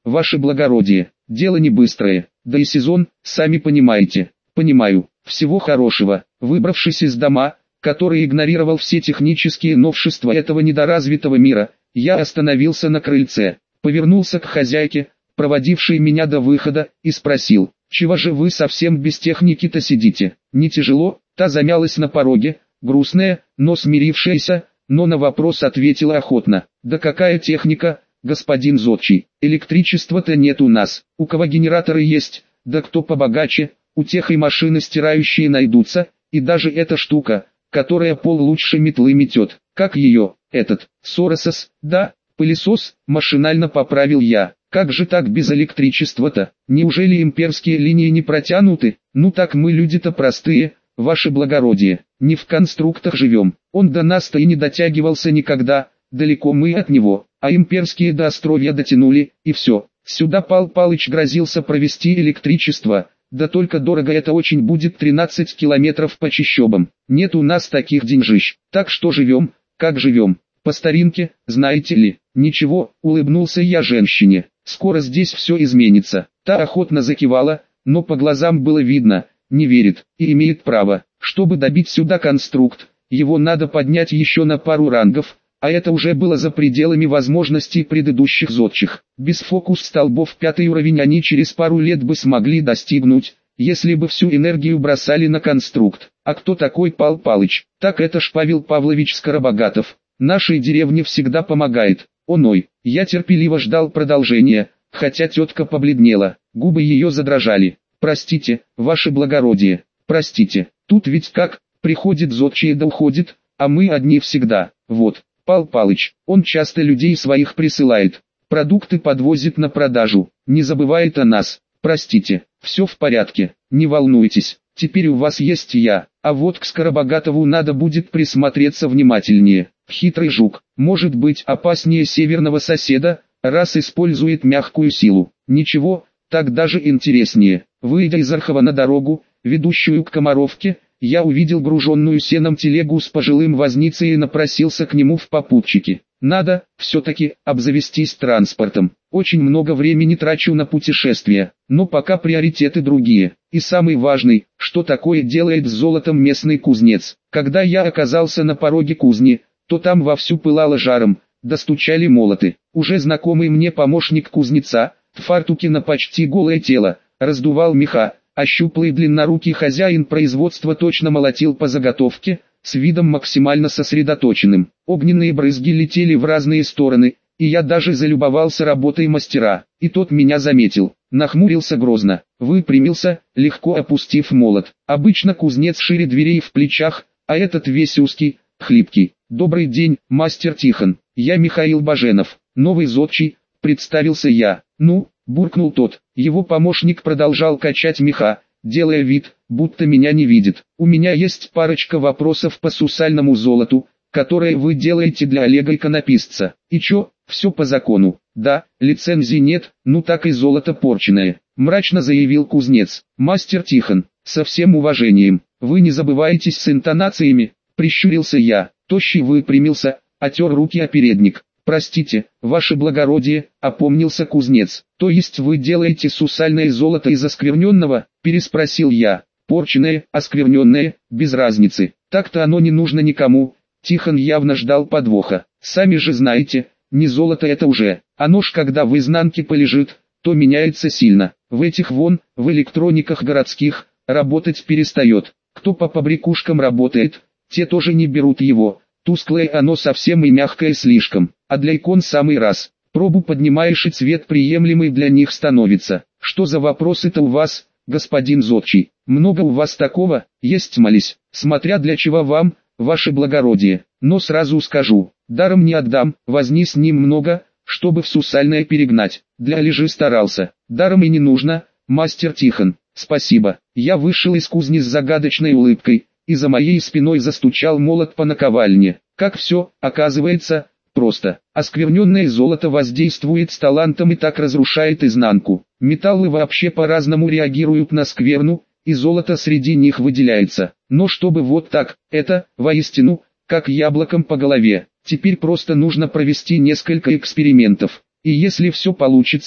ваше благородие, дело не быстрое, да и сезон, сами понимаете. Понимаю, всего хорошего. Выбравшись из дома, который игнорировал все технические новшества этого недоразвитого мира, я остановился на крыльце, повернулся к хозяйке, проводившей меня до выхода, и спросил: «Чего же вы совсем без техники-то сидите? Не тяжело?» Та замялась на пороге, грустная, но смирившаяся, но на вопрос ответила охотно: «Да какая техника, господин зодчий, электричества-то нет у нас, у кого генераторы есть, да кто побогаче, у тех и машины стирающие найдутся, и даже эта штука, которая пол лучше метлы метет, как ее, этот, Соросос, да, пылесос», машинально поправил я. «Как же так без электричества-то? Неужели имперские линии не протянуты? Ну так мы люди-то простые, ваше благородие, не в конструктах живем, он до нас-то и не дотягивался никогда, далеко мы от него, а имперские до Островья дотянули, и все. Сюда Пал Палыч грозился провести электричество, да только дорого это очень будет, 13 километров по чащобам. Нет у нас таких деньжищ, так что живем, как живем, по старинке, знаете ли». «Ничего», улыбнулся я женщине, «скоро здесь все изменится». Та охотно закивала, но по глазам было видно, не верит, и имеет право. Чтобы добить сюда конструкт, его надо поднять еще на пару рангов, а это уже было за пределами возможностей предыдущих зодчих. Без фокус-столбов 5 уровень они через пару лет бы смогли достигнуть, если бы всю энергию бросали на конструкт. А кто такой Пал Палыч? Так это ж Павел Павлович Скоробогатов, нашей деревне всегда помогает. Оной, я терпеливо ждал продолжения, хотя тетка побледнела, губы ее задрожали. «Простите, ваше благородие, простите, тут ведь как, приходит зодчий да уходит, а мы одни всегда, вот, Пал Палыч, он часто людей своих присылает, продукты подвозит на продажу, не забывает о нас, простите, все в порядке, не волнуйтесь, теперь у вас есть я, а вот к Скоробогатову надо будет присмотреться внимательнее». Хитрый жук, может быть опаснее северного соседа, раз использует мягкую силу. Ничего, так даже интереснее. Выйдя из Архова на дорогу, ведущую к Комаровке, я увидел груженную сеном телегу с пожилым возницей и напросился к нему в попутчики. Надо, все-таки, обзавестись транспортом. Очень много времени трачу на путешествия, но пока приоритеты другие. И самый важный, что такое делает с золотом местный кузнец. Когда я оказался на пороге кузни, то там вовсю пылало жаром, достучали молоты. Уже знакомый мне помощник кузнеца, в фартуке на почти голое тело, раздувал меха, а щуплый длиннорукий хозяин производства точно молотил по заготовке, с видом максимально сосредоточенным. Огненные брызги летели в разные стороны, и я даже залюбовался работой мастера. И тот меня заметил, нахмурился грозно, выпрямился, легко опустив молот. Обычно кузнец шире дверей в плечах, а этот весь узкий, хлипкий. «Добрый день, мастер Тихон, я Михаил Баженов, новый зодчий», представился я. «Ну», буркнул тот, его помощник продолжал качать меха, делая вид, будто меня не видит. «У меня есть парочка вопросов по сусальному золоту, которое вы делаете для Олега Иконописца. И чё, все по закону?» «Да, лицензии нет, ну так и золото порченное», мрачно заявил кузнец. «Мастер Тихон, со всем уважением, вы не забываетесь с интонациями», прищурился я. Тощий выпрямился, отер руки о передник. «Простите, ваше благородие», опомнился кузнец. «То есть вы делаете сусальное золото из оскверненного?» переспросил я. «Порченное, оскверненное, без разницы. Так-то оно не нужно никому». Тихон явно ждал подвоха. «Сами же знаете, не золото это уже. Оно ж когда в изнанке полежит, то меняется сильно. В этих в электрониках городских, работать перестает. Кто по побрякушкам работает, те тоже не берут его. Тусклое оно совсем и мягкое слишком, а для икон самый раз. Пробу поднимаешь и цвет приемлемый для них становится. Что за вопросы-то у вас, господин зодчий? Много у вас такого, есть молись, смотря для чего вам, ваше благородие. Но сразу скажу, даром не отдам, возни с ним много, чтобы в сусальное перегнать. Для лежи старался, даром и не нужно, мастер Тихон, спасибо». Я вышел из кузни с загадочной улыбкой, и за моей спиной застучал молот по наковальне. Как все, оказывается, просто. Оскверненное золото воздействует с талантом и так разрушает изнанку. Металлы вообще по-разному реагируют на скверну, и золото среди них выделяется. Но чтобы вот так, это, воистину, как яблоком по голове. Теперь просто нужно провести несколько экспериментов. И если все получится,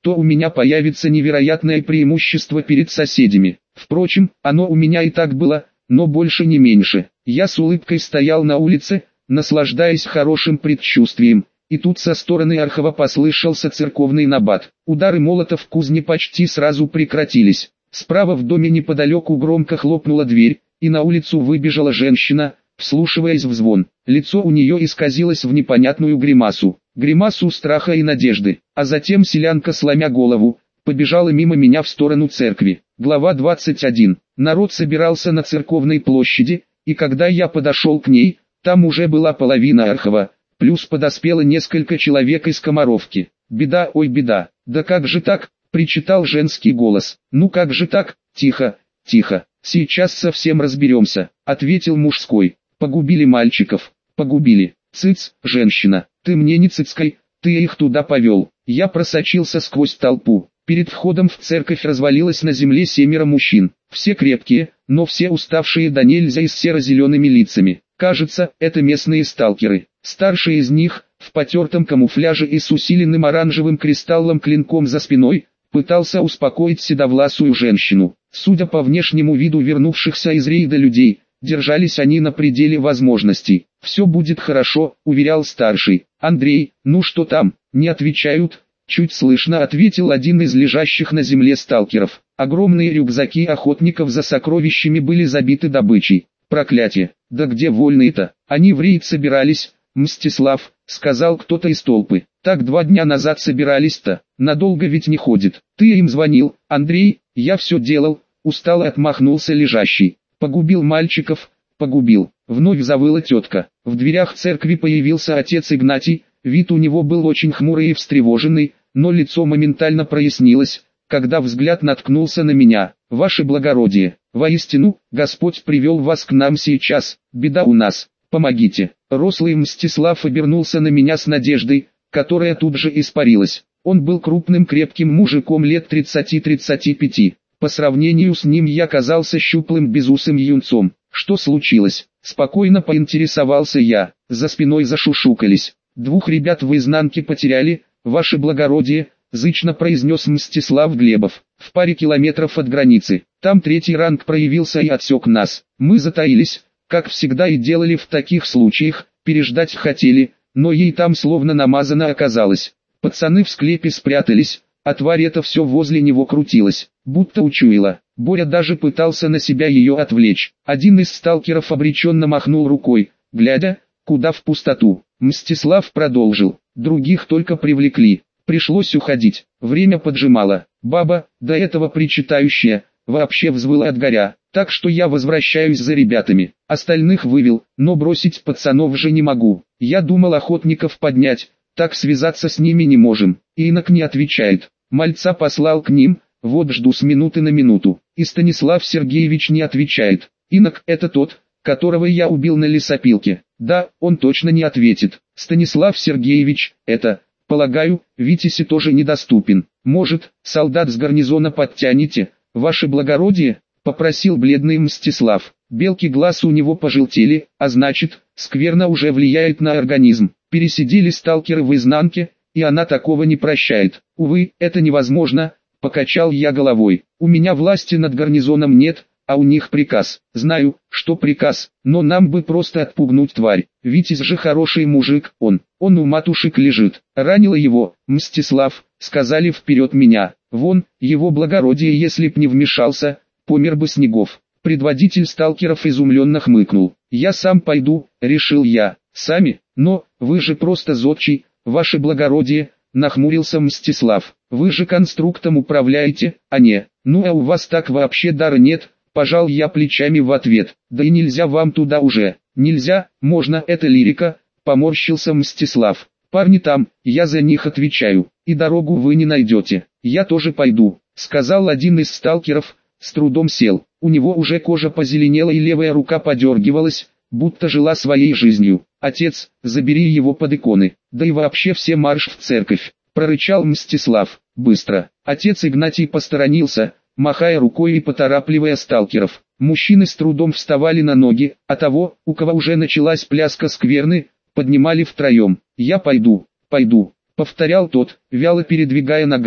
то у меня появится невероятное преимущество перед соседями. Впрочем, оно у меня и так было, но больше не меньше. Я с улыбкой стоял на улице, наслаждаясь хорошим предчувствием, и тут со стороны Архова послышался церковный набат. Удары молота в кузне почти сразу прекратились. Справа в доме неподалеку громко хлопнула дверь, и на улицу выбежала женщина, вслушиваясь в звон. Лицо у нее исказилось в непонятную гримасу. Гримасу страха и надежды. А затем селянка, сломя голову, побежала мимо меня в сторону церкви. Глава 21. Народ собирался на церковной площади, и когда я подошел к ней, там уже была половина Архова, плюс подоспело несколько человек из Комаровки. «Беда, ой беда, да как же так?» — причитал женский голос. «Ну как же так? Тихо, тихо, сейчас совсем разберемся», — ответил мужской. «Погубили мальчиков, погубили». «Цыц, женщина, ты мне не цыцкой, ты их туда повел». Я просочился сквозь толпу. Перед входом в церковь развалилось на земле 7 мужчин. Все крепкие, но все уставшие до нельзя и с серо-зелеными лицами. Кажется, это местные сталкеры. Старший из них, в потертом камуфляже и с усиленным оранжевым кристаллом клинком за спиной, пытался успокоить седовласую женщину. Судя по внешнему виду вернувшихся из рейда людей, держались они на пределе возможностей. «Все будет хорошо», — уверял старший. «Андрей, ну что там?» «Не отвечают», — чуть слышно ответил один из лежащих на земле сталкеров. Огромные рюкзаки охотников за сокровищами были забиты добычей. «Проклятие! Да где вольные-то? Они в рейд собирались, Мстислав», — сказал кто-то из толпы. «Так 2 дня назад собирались-то, надолго ведь не ходит». «Ты им звонил, Андрей?» «Я все делал», — устало отмахнулся лежащий. «Погубил мальчиков, погубил». Вновь завыла тетка. В дверях церкви появился отец Игнатий, вид у него был очень хмурый и встревоженный, но лицо моментально прояснилось, когда взгляд наткнулся на меня. «Ваше благородие, воистину, Господь привел вас к нам сейчас, беда у нас, помогите». Рослый Мстислав обернулся на меня с надеждой, которая тут же испарилась. Он был крупным крепким мужиком лет 30-35. По сравнению с ним я казался щуплым безусым юнцом. «Что случилось?» — спокойно поинтересовался я. За спиной зашушукались. «2 ребят в изнанке потеряли, ваше благородие», — зычно произнес Мстислав Глебов. «В паре километров от границы. Там 3-й ранг проявился и отсек нас. Мы затаились, как всегда и делали в таких случаях, переждать хотели, но ей там словно намазано оказалось. Пацаны в склепе спрятались, а тварь это все возле него крутилась, будто учуяла. Боря даже пытался на себя ее отвлечь. Один из сталкеров обреченно махнул рукой, глядя, куда в пустоту. Мстислав продолжил. Других только привлекли. Пришлось уходить. Время поджимало. Баба, до этого причитающая, вообще взвыла от горя. Так что я возвращаюсь за ребятами. Остальных вывел, но бросить пацанов же не могу. Я думал охотников поднять, так связаться с ними не можем. Инок не отвечает. Мальца послал к ним, вот жду с минуты на минуту. И Станислав Сергеевич не отвечает. Инок — это тот, которого я убил на лесопилке. Да, он точно не ответит. Станислав Сергеевич, это, полагаю, Витясе тоже недоступен. Может, солдат с гарнизона подтянете, ваше благородие? Попросил бледный Мстислав. Белки глаз у него пожелтели, а значит, скверно уже влияет на организм. Пересидели сталкеры в изнанке, и она такого не прощает. Увы, это невозможно, покачал я головой. У меня власти над гарнизоном нет, а у них приказ. Знаю, что приказ, но нам бы просто отпугнуть тварь. Витязь же хороший мужик, он у матушек лежит. Ранило его, Мстислав, сказали вперед меня. Вон, его благородие, если б не вмешался, помер бы Снегов. Предводитель сталкеров изумленно хмыкнул. «Я сам пойду», — решил я. «Сами? Но, вы же просто зодчий, ваше благородие», — нахмурился Мстислав. «Вы же конструктом управляете, а не, ну а у вас так вообще дара нет», — пожал я плечами в ответ. «Да и нельзя вам туда уже». «Нельзя, можно, это лирика», — поморщился Мстислав. «Парни там, я за них отвечаю, и дорогу вы не найдете». «Я тоже пойду», — сказал один из сталкеров, с трудом сел. У него уже кожа позеленела и левая рука подергивалась, будто жила своей жизнью. «Отец, забери его под иконы, да и вообще все марш в церковь», — прорычал Мстислав. «Быстро». Отец Игнатий посторонился, махая рукой и поторапливая сталкеров. Мужчины с трудом вставали на ноги, а того, у кого уже началась пляска скверны, поднимали втроем. «Я пойду», — повторял тот, вяло передвигая ногами.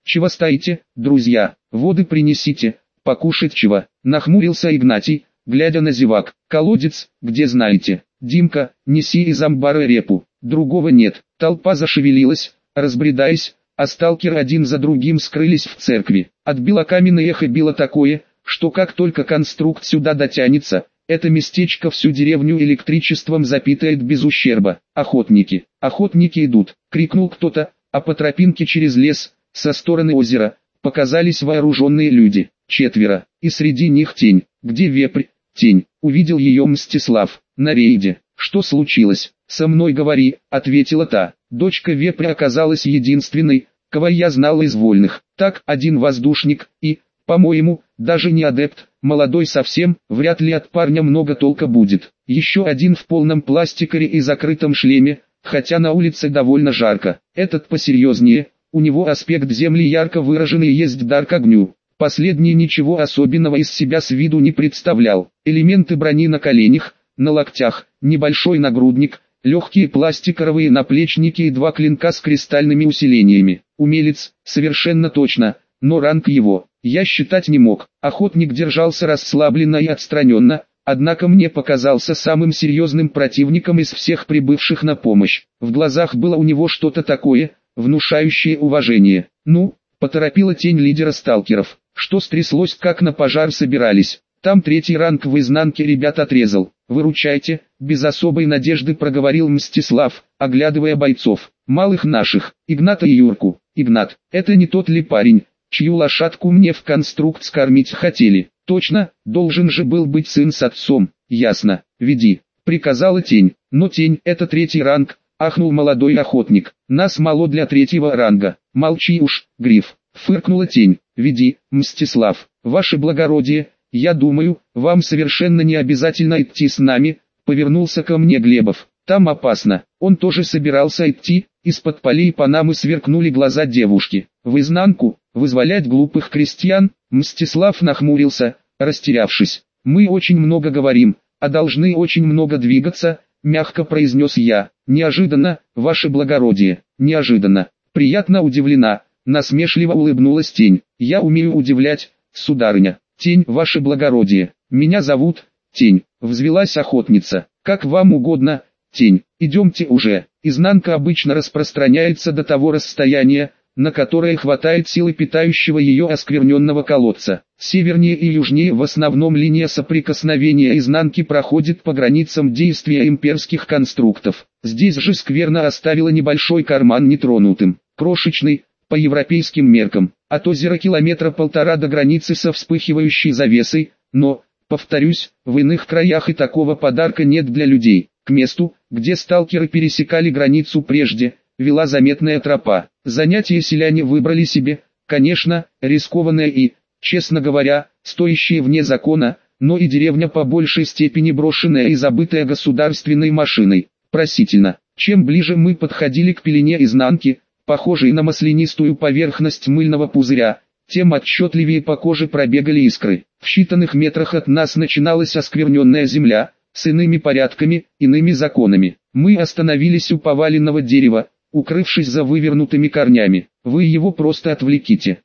Чего стоите, друзья, воды принесите, покушать чего? Нахмурился Игнатий, глядя на зевак. Колодец, где знаете. Димка, неси из амбара репу. Другого нет. Толпа зашевелилась, разбредаясь, а сталкеры один за другим скрылись в церкви. От белокаменной эхо било такое, что как только конструкт сюда дотянется, это местечко всю деревню электричеством запитает без ущерба. Охотники, охотники идут, крикнул кто-то, а по тропинке через лес, со стороны озера, показались вооруженные люди. 4, и среди них тень. Где вепрь? Тень. Увидел ее Мстислав. На рейде. Что случилось? Со мной говори, ответила та. Дочка вепря оказалась единственной, кого я знал из вольных. Так, один воздушник и, по-моему, даже не адепт, молодой совсем, вряд ли от парня много толка будет. Еще один в полном пластикаре и закрытом шлеме, хотя на улице довольно жарко. Этот посерьезнее, у него аспект земли ярко выраженный, есть дар к огню. Последний ничего особенного из себя с виду не представлял. Элементы брони на коленях, на локтях, небольшой нагрудник, легкие пластиковые наплечники и 2 клинка с кристальными усилениями. Умелец, совершенно точно, но ранг его я считать не мог. Охотник держался расслабленно и отстраненно, однако мне показался самым серьезным противником из всех прибывших на помощь. В глазах было у него что-то такое, внушающее уважение. Ну, поторопила тень лидера сталкеров. Что стряслось, как на пожар собирались? Там 3-й ранг в изнанке ребят отрезал. Выручайте, без особой надежды проговорил Мстислав, оглядывая бойцов. Малых наших, Игната и Юрку. Игнат, это не тот ли парень, чью лошадку мне в конструкт скормить хотели? Точно, должен же был быть сын с отцом. Ясно, веди, приказала тень. Но тень, это 3-й ранг, ахнул молодой охотник. Нас мало для 3-го ранга. Молчи уж, Гриф, фыркнула тень. Веди, Мстислав, ваше благородие, я думаю, вам совершенно не обязательно идти с нами, повернулся ко мне Глебов. Там опасно. Он тоже собирался идти, из-под полей Панамы сверкнули глаза девушки. В изнанку, вызволять глупых крестьян, Мстислав нахмурился, растерявшись. Мы очень много говорим, а должны очень много двигаться, мягко произнес я. Неожиданно, ваше благородие, неожиданно. Приятно удивлена. Насмешливо улыбнулась тень. Я умею удивлять, сударыня. Тень, ваше благородие. Меня зовут Тень. Взвелась охотница. Как вам угодно, Тень. Идемте уже. Изнанка обычно распространяется до того расстояния, на которое хватает силы питающего ее оскверненного колодца. Севернее и южнее в основном линия соприкосновения изнанки проходит по границам действия имперских конструктов. Здесь же скверна оставила небольшой карман нетронутым. Крошечный, по европейским меркам, от озера 1,5 километра до границы со вспыхивающей завесой, но, повторюсь, в иных краях и такого подарка нет для людей. К месту, где сталкеры пересекали границу прежде, вела заметная тропа. Занятие селяне выбрали себе, конечно, рискованное и, честно говоря, стоящее вне закона, но и деревня по большей степени брошенная и забытая государственной машиной. Просительно, чем ближе мы подходили к пелене изнанки, похожей на маслянистую поверхность мыльного пузыря, тем отчетливее по коже пробегали искры. В считанных метрах от нас начиналась оскверненная земля, с иными порядками, иными законами. Мы остановились у поваленного дерева, укрывшись за вывернутыми корнями. Вы его просто отвлеките,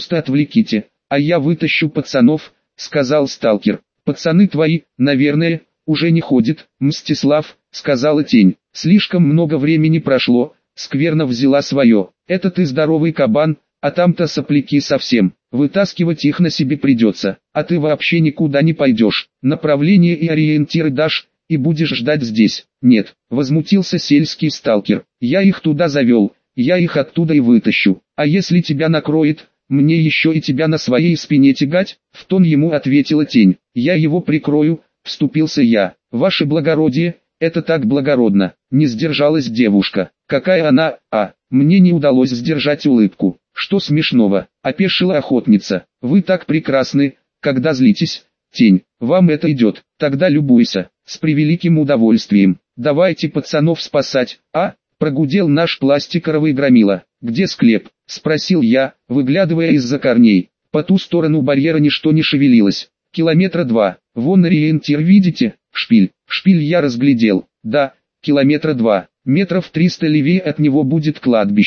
а я вытащу пацанов, сказал сталкер. Пацаны твои, наверное, уже не ходят, Мстислав, сказала тень. Слишком много времени прошло. Скверно взяла свое. Это ты здоровый кабан, а там-то сопляки совсем. Вытаскивать их на себе придется, а ты вообще никуда не пойдешь. Направление и ориентиры дашь, и будешь ждать здесь. Нет, возмутился сельский сталкер. Я их туда завел, я их оттуда и вытащу. А если тебя накроет, мне еще и тебя на своей спине тягать? В тон ему ответила тень. Я его прикрою, вступился я. Ваше благородие, это так благородно. Не сдержалась девушка. Какая она, мне не удалось сдержать улыбку. Что смешного, опешила охотница. Вы так прекрасны, когда злитесь. Тень, вам это идет, тогда любуйся, с превеликим удовольствием. Давайте пацанов спасать, прогудел наш пластиковый громила. Где склеп, спросил я, выглядывая из-за корней. По ту сторону барьера ничто не шевелилось. 2 километра, вон ориентир видите, шпиль я разглядел, да, 2 километра, метров 300 левее от него будет кладбище.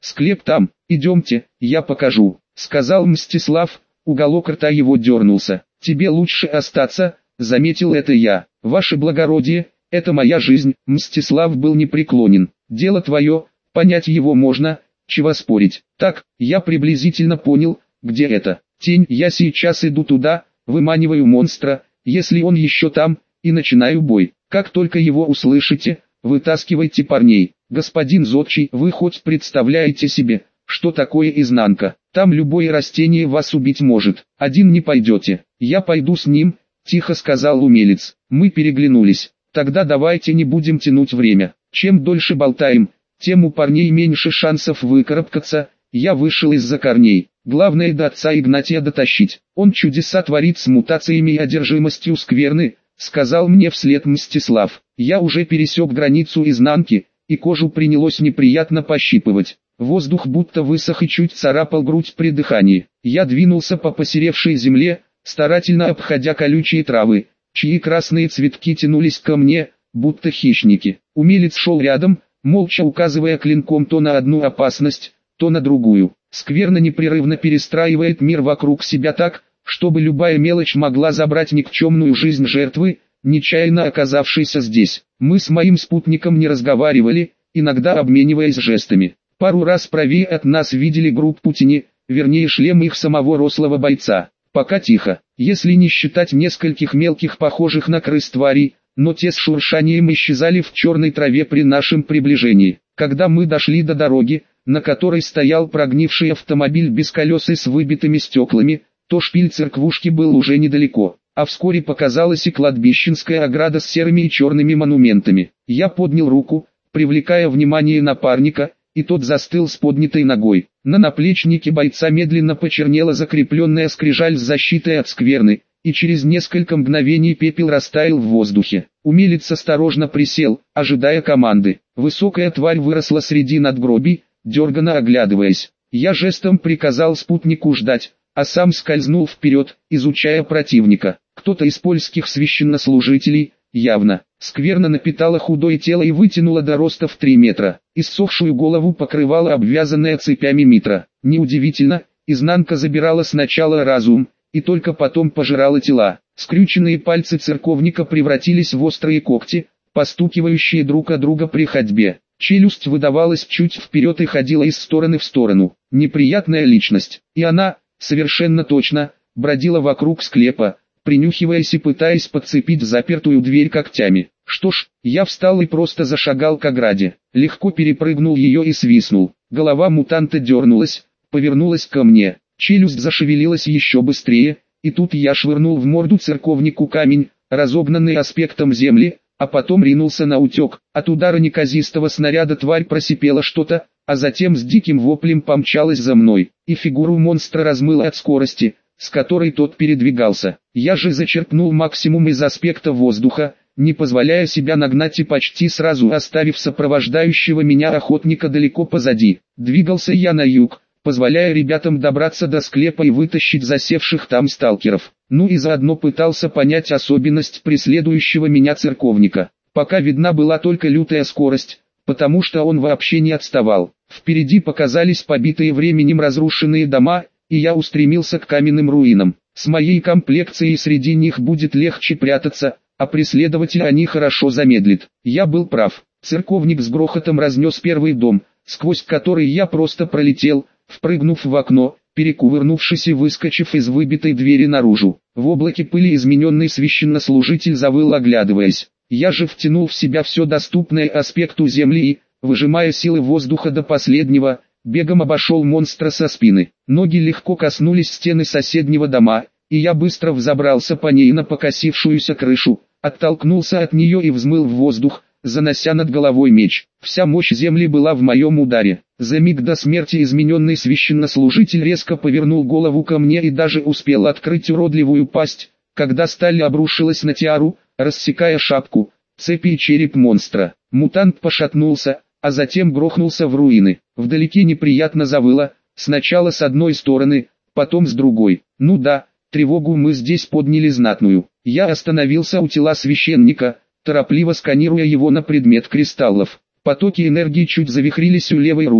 Склеп там, идемте, я покажу, сказал Мстислав, уголок рта его дернулся. Тебе лучше остаться, заметил это я. Ваше благородие, это моя жизнь. Мстислав был непреклонен. Дело твое, понять его можно, чего спорить. Так, я приблизительно понял, где это. Тень, я сейчас иду туда, выманиваю монстра, если он еще там, и начинаю бой. Как только его услышите, вытаскивайте парней. Господин Зодчий, вы хоть представляете себе, что такое изнанка? Там любое растение вас убить может. Один не пойдете. Я пойду с ним, тихо сказал умелец. Мы переглянулись. Тогда давайте не будем тянуть время. Чем дольше болтаем, тем у парней меньше шансов выкарабкаться. Я вышел из-за корней. Главное до отца Игнатия дотащить. Он чудеса творит с мутациями и одержимостью скверны, сказал мне вслед Мстислав. Я уже пересек границу изнанки, и кожу принялось неприятно пощипывать. Воздух будто высох и чуть царапал грудь при дыхании. Я двинулся по посеревшей земле, старательно обходя колючие травы, чьи красные цветки тянулись ко мне, будто хищники. Умелец шел рядом, молча указывая клинком то на одну опасность, то на другую. Скверно непрерывно перестраивает мир вокруг себя так, чтобы любая мелочь могла забрать никчемную жизнь жертвы, нечаянно оказавшейся здесь. Мы с моим спутником не разговаривали, иногда обмениваясь жестами. Пару раз правее от нас видели группу тени, вернее шлем их самого рослого бойца. Пока тихо, если не считать нескольких мелких похожих на крыс тварей, но те с шуршанием исчезали в черной траве при нашем приближении. Когда мы дошли до дороги, на которой стоял прогнивший автомобиль без колес и с выбитыми стеклами, то шпиль церквушки был уже недалеко, а вскоре показалась и кладбищенская ограда с серыми и черными монументами. Я поднял руку, привлекая внимание напарника, и тот застыл с поднятой ногой. На наплечнике бойца медленно почернела закрепленная скрижаль с защитой от скверны, и через несколько мгновений пепел растаял в воздухе. Умелец осторожно присел, ожидая команды. Высокая тварь выросла среди надгробий, дерганно оглядываясь. Я жестом приказал спутнику ждать, а сам скользнул вперед, изучая противника. Кто-то из польских священнослужителей, явно. Скверно напитала худое тело и вытянула до роста в 3 метра. Иссохшую голову покрывала обвязанная цепями митра. Неудивительно, изнанка забирала сначала разум, и только потом пожирала тела. Скрюченные пальцы церковника превратились в острые когти, постукивающие друг о друга при ходьбе. Челюсть выдавалась чуть вперед и ходила из стороны в сторону. Неприятная личность. И она, совершенно точно, бродила вокруг склепа, принюхиваясь и пытаясь подцепить запертую дверь когтями. Что ж, я встал и просто зашагал к ограде. Легко перепрыгнул ее и свистнул. Голова мутанта дернулась, повернулась ко мне. Челюсть зашевелилась еще быстрее, и тут я швырнул в морду церковнику камень, разогнанный аспектом земли, а потом ринулся на утек. От удара неказистого снаряда тварь просипела что-то, а затем с диким воплем помчалась за мной, и фигуру монстра размыло от скорости, с которой тот передвигался. Я же зачерпнул максимум из аспекта воздуха, не позволяя себя нагнать и почти сразу оставив сопровождающего меня охотника далеко позади. Двигался я на юг, позволяя ребятам добраться до склепа и вытащить засевших там сталкеров. Ну и заодно пытался понять особенность преследующего меня церковника. Пока видна была только лютая скорость, потому что он вообще не отставал. Впереди показались побитые временем разрушенные дома, и я устремился к каменным руинам. С моей комплекцией среди них будет легче прятаться, а преследователь они хорошо замедлит. Я был прав. Церковник с грохотом разнес первый дом, сквозь который я просто пролетел, впрыгнув в окно, перекувырнувшись и выскочив из выбитой двери наружу. В облаке пыли измененный священнослужитель завыл, оглядываясь. Я же втянул в себя все доступное аспекту земли и, выжимая силы воздуха до последнего, бегом обошел монстра со спины. Ноги легко коснулись стены соседнего дома, и я быстро взобрался по ней на покосившуюся крышу, оттолкнулся от нее и взмыл в воздух, занося над головой меч. Вся мощь земли была в моем ударе. За миг до смерти измененный священнослужитель резко повернул голову ко мне и даже успел открыть уродливую пасть, когда сталь обрушилась на тиару, рассекая шапку, цепи и череп монстра. Мутант пошатнулся, а затем грохнулся в руины. Вдалеке неприятно завыло, сначала с одной стороны, потом с другой. Ну да, тревогу мы здесь подняли знатную. Я остановился у тела священника, торопливо сканируя его на предмет кристаллов. Потоки энергии чуть завихрились у левой руки,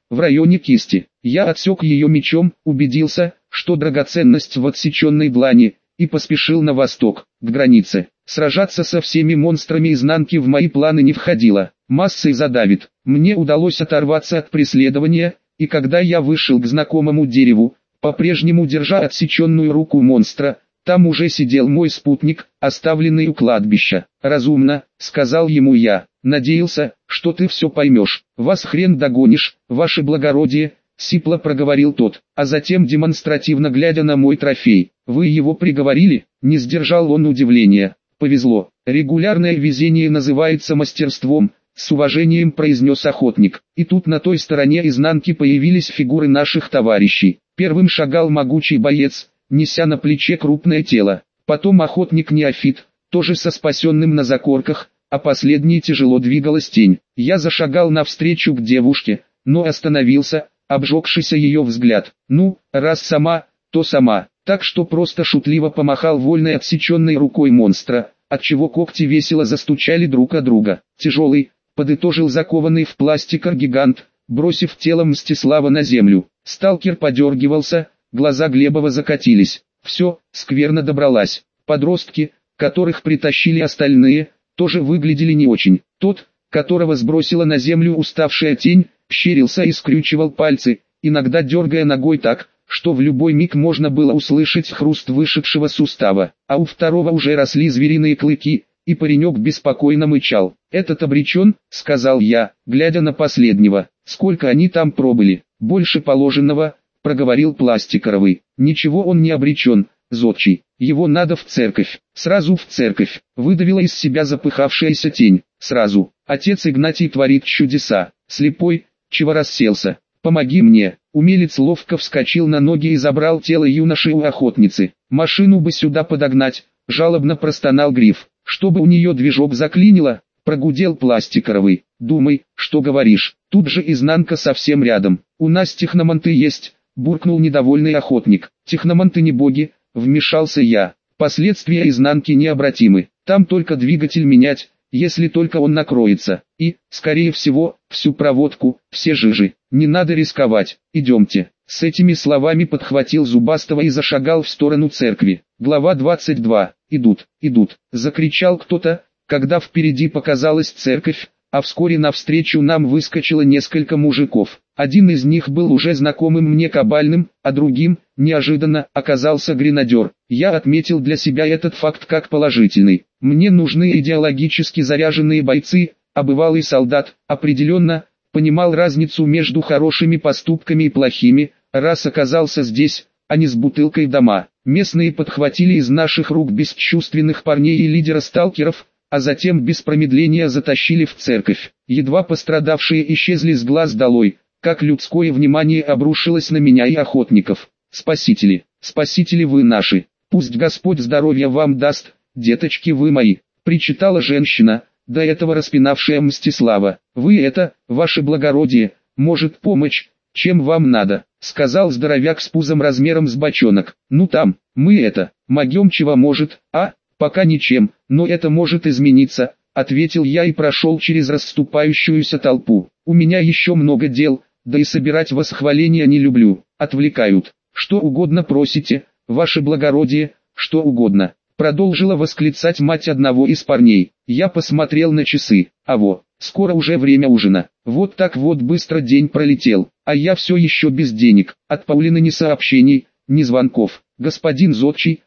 в районе кисти. Я отсек ее мечом, убедился, что драгоценность в отсеченной длани, и поспешил на восток, к границе. Сражаться со всеми монстрами изнанки в мои планы не входило. Массой задавит. Мне удалось оторваться от преследования, и когда я вышел к знакомому дереву, по-прежнему держа отсеченную руку монстра, там уже сидел мой спутник, оставленный у кладбища. «Разумно», — сказал ему я, — «надеялся, что ты все поймешь. Вас хрен догонишь, ваше благородие», — сипло проговорил тот, а затем демонстративно глядя на мой трофей. «Вы его приговорили?» — не сдержал он удивления. «Повезло. Регулярное везение называется мастерством», — с уважением произнес охотник. И тут на той стороне изнанки появились фигуры наших товарищей. Первым шагал могучий боец, неся на плече крупное тело. Потом охотник-неофит, тоже со спасенным на закорках, а последней тяжело двигалась тень. Я зашагал навстречу к девушке, но остановился, обжегшийся ее взгляд. «Ну, раз сама, то сама». Так что просто шутливо помахал вольной отсеченной рукой монстра, отчего когти весело застучали друг о друга. «Тяжелый», — подытожил закованный в пластик гигант, бросив тело Мстислава на землю. Сталкер подергивался, глаза Глебова закатились. Все, скверно добралась. Подростки, которых притащили остальные, тоже выглядели не очень. Тот, которого сбросила на землю уставшая тень, щерился и скрючивал пальцы, иногда дергая ногой так, что в любой миг можно было услышать хруст вышедшего сустава, а у второго уже росли звериные клыки, и паренек беспокойно мычал. «Этот обречен», — сказал я, глядя на последнего. «Сколько они там пробыли?» «Больше положенного», — проговорил Пластиковый. «Ничего он не обречен, зодчий. Его надо в церковь». «Сразу в церковь», — выдавила из себя запыхавшаяся тень. «Сразу. Отец Игнатий творит чудеса. Слепой, чего расселся? Помоги мне». Умелец ловко вскочил на ноги и забрал тело юноши у охотницы. «Машину бы сюда подогнать», — жалобно простонал Гриф. «Чтобы у нее движок заклинило», — прогудел Пластиковый. «Думай, что говоришь. Тут же изнанка совсем рядом. У нас техноманты есть», — буркнул недовольный охотник. «Техноманты не боги», — вмешался я. «Последствия изнанки необратимы. Там только двигатель менять, если только он накроется. И, скорее всего, всю проводку, все жижи. Не надо рисковать, идемте». С этими словами подхватил Зубастого и зашагал в сторону церкви. Глава 22. «Идут, идут», — закричал кто-то, когда впереди показалась церковь, а вскоре навстречу нам выскочило несколько мужиков. Один из них был уже знакомым мне кабальным, а другим, неожиданно, оказался гренадер. Я отметил для себя этот факт как положительный. Мне нужны идеологически заряженные бойцы, а бывалый солдат, определенно, понимал разницу между хорошими поступками и плохими, раз оказался здесь, а не с бутылкой дома. Местные подхватили из наших рук бесчувственных парней и лидера сталкеров, а затем без промедления затащили в церковь. Едва пострадавшие исчезли с глаз долой, как людское внимание обрушилось на меня и охотников. «Спасители, спасители вы наши, пусть Господь здоровья вам даст, деточки вы мои», — причитала женщина, до этого распинавшая Мстислава. «Вы это, ваше благородие, может помочь, чем вам надо», — сказал здоровяк с пузом размером с бочонок. «Ну там, мы это, могем чего может, а?» «Пока ничем, но это может измениться», — ответил я и прошел через расступающуюся толпу. «У меня еще много дел, да и собирать восхваления не люблю, отвлекают». «Что угодно просите, ваше благородие, что угодно», — продолжила восклицать мать одного из парней. Я посмотрел на часы. Скоро уже время ужина. Вот так вот быстро день пролетел, а я все еще без денег. От Паулины ни сообщений, ни звонков. господин зодчий»,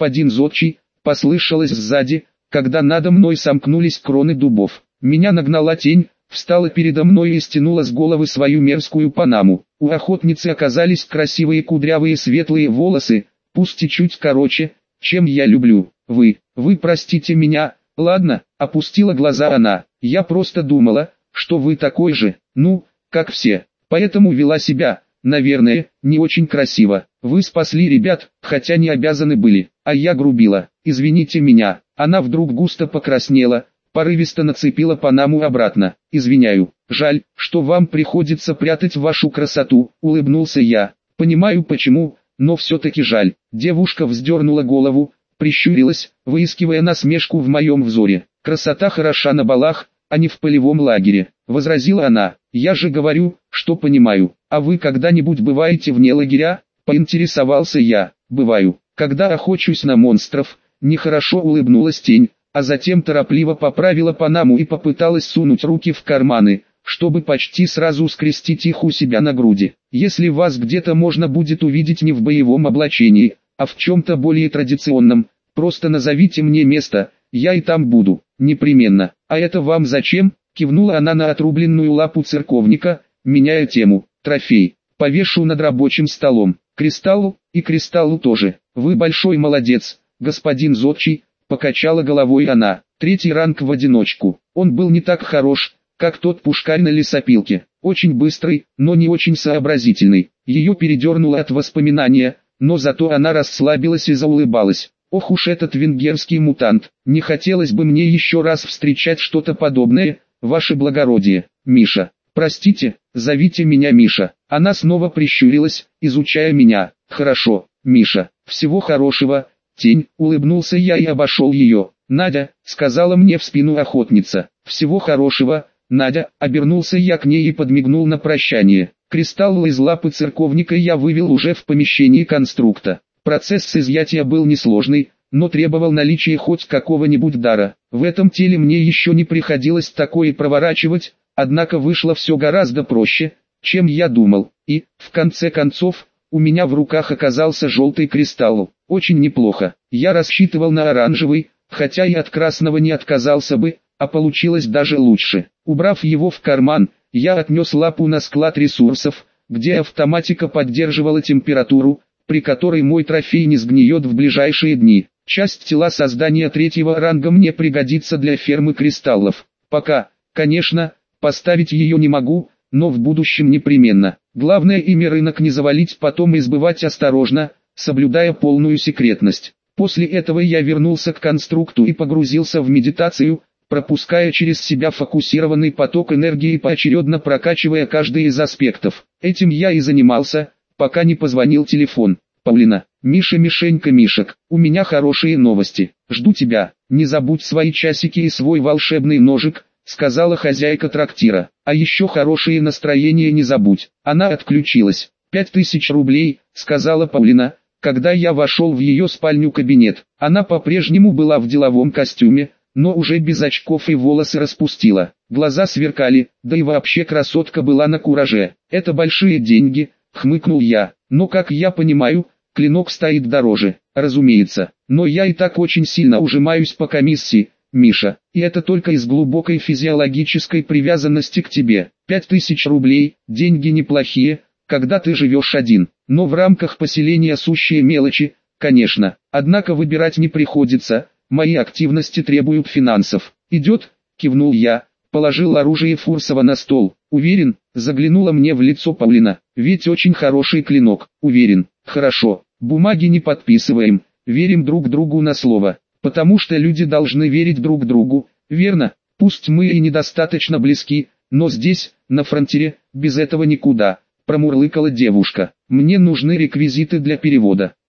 послышалось сзади, когда надо мной сомкнулись кроны дубов. Меня нагнала тень, встала передо мной и стянула с головы свою мерзкую панаму. У охотницы оказались красивые кудрявые светлые волосы, пусть и чуть короче, чем я люблю. Вы простите меня, ладно», — опустила глаза она. «Я просто думала, что вы такой же, как все, поэтому вела себя, наверное, не очень красиво. Вы спасли ребят, хотя не обязаны были, а я грубила. Извините меня». Она вдруг густо покраснела, порывисто нацепила панаму обратно. «Извиняю, жаль, что вам приходится прятать вашу красоту», — улыбнулся я. «Понимаю почему, но все-таки жаль». Девушка вздернула голову, прищурилась, выискивая насмешку в моем взоре. «Красота хороша на балах, а не в полевом лагере», — возразила она. Я же говорю, что понимаю. А вы когда-нибудь бываете вне лагеря? Поинтересовался я. Бываю. Когда охочусь на монстров. Нехорошо улыбнулась тень, а затем торопливо поправила панаму и попыталась сунуть руки в карманы, чтобы почти сразу скрестить их у себя на груди. Если вас где-то можно будет увидеть не в боевом облачении, а в чем-то более традиционном, просто назовите мне место, я и там буду, непременно. А это вам зачем? Кивнула она на отрубленную лапу церковника, меняя тему. Трофей. Повешу над рабочим столом. Кристаллу, и кристаллу тоже. Вы большой молодец, господин Зодчий, покачала головой она. 3-й ранг в одиночку. Он был не так хорош, как тот пушкарь на лесопилке. Очень быстрый, но не очень сообразительный. Ее передернуло от воспоминания, но зато она расслабилась и заулыбалась. Ох уж этот венгерский мутант. Не хотелось бы мне еще раз встречать что-то подобное, ваше благородие. Миша. Простите, зовите меня Миша. Она снова прищурилась, изучая меня. Хорошо, Миша. Всего хорошего. Тень, улыбнулся я и обошел ее. Надя, сказала мне в спину охотница. Всего хорошего, Надя, обернулся я к ней и подмигнул на прощание. Кристалл из лапы церковника я вывел уже в помещении конструкта. Процесс изъятия был несложный, но требовал наличия хоть какого-нибудь дара. В этом теле мне еще не приходилось такое проворачивать, однако вышло все гораздо проще, чем я думал. И, в конце концов, у меня в руках оказался желтый кристалл. Очень неплохо. Я рассчитывал на оранжевый, хотя и от красного не отказался бы, а получилось даже лучше. Убрав его в карман, я отнес лапу на склад ресурсов, где автоматика поддерживала температуру, при которой мой трофей не сгниет в ближайшие дни. Часть тела создания 3-го ранга мне пригодится для фермы кристаллов. Пока, конечно, поставить ее не могу, но в будущем непременно. Главное ими рынок не завалить, потом избывать осторожно, соблюдая полную секретность. После этого я вернулся к конструкту и погрузился в медитацию, пропуская через себя фокусированный поток энергии, поочередно прокачивая каждый из аспектов. Этим я и занимался, пока не позвонил телефон. Паулина, Миша, Мишенька, Мишек, у меня хорошие новости. Жду тебя. Не забудь свои часики и свой волшебный ножик, сказала хозяйка трактира. А еще хорошее настроение не забудь. Она отключилась. 5000 рублей, сказала Паулина, когда я вошел в ее спальню-кабинет. Она по-прежнему была в деловом костюме, но уже без очков и волосы распустила. Глаза сверкали, да и вообще красотка была на кураже. Это большие деньги, хмыкнул я. Но как я понимаю, клинок стоит дороже. Разумеется, но я и так очень сильно ужимаюсь по комиссии, Миша, и это только из глубокой физиологической привязанности к тебе. 5000 рублей, деньги неплохие, когда ты живешь один, но в рамках поселения сущие мелочи, конечно. Однако выбирать не приходится, мои активности требуют финансов. Идет, кивнул я, положил оружие Фурсова на стол. Уверен, заглянула мне в лицо Паулина, ведь очень хороший клинок. Уверен, хорошо, бумаги не подписываем, верим друг другу на слово. Потому что люди должны верить друг другу, верно? Пусть мы и недостаточно близки, но здесь, на фронтире, без этого никуда, промурлыкала девушка. Мне нужны реквизиты для перевода.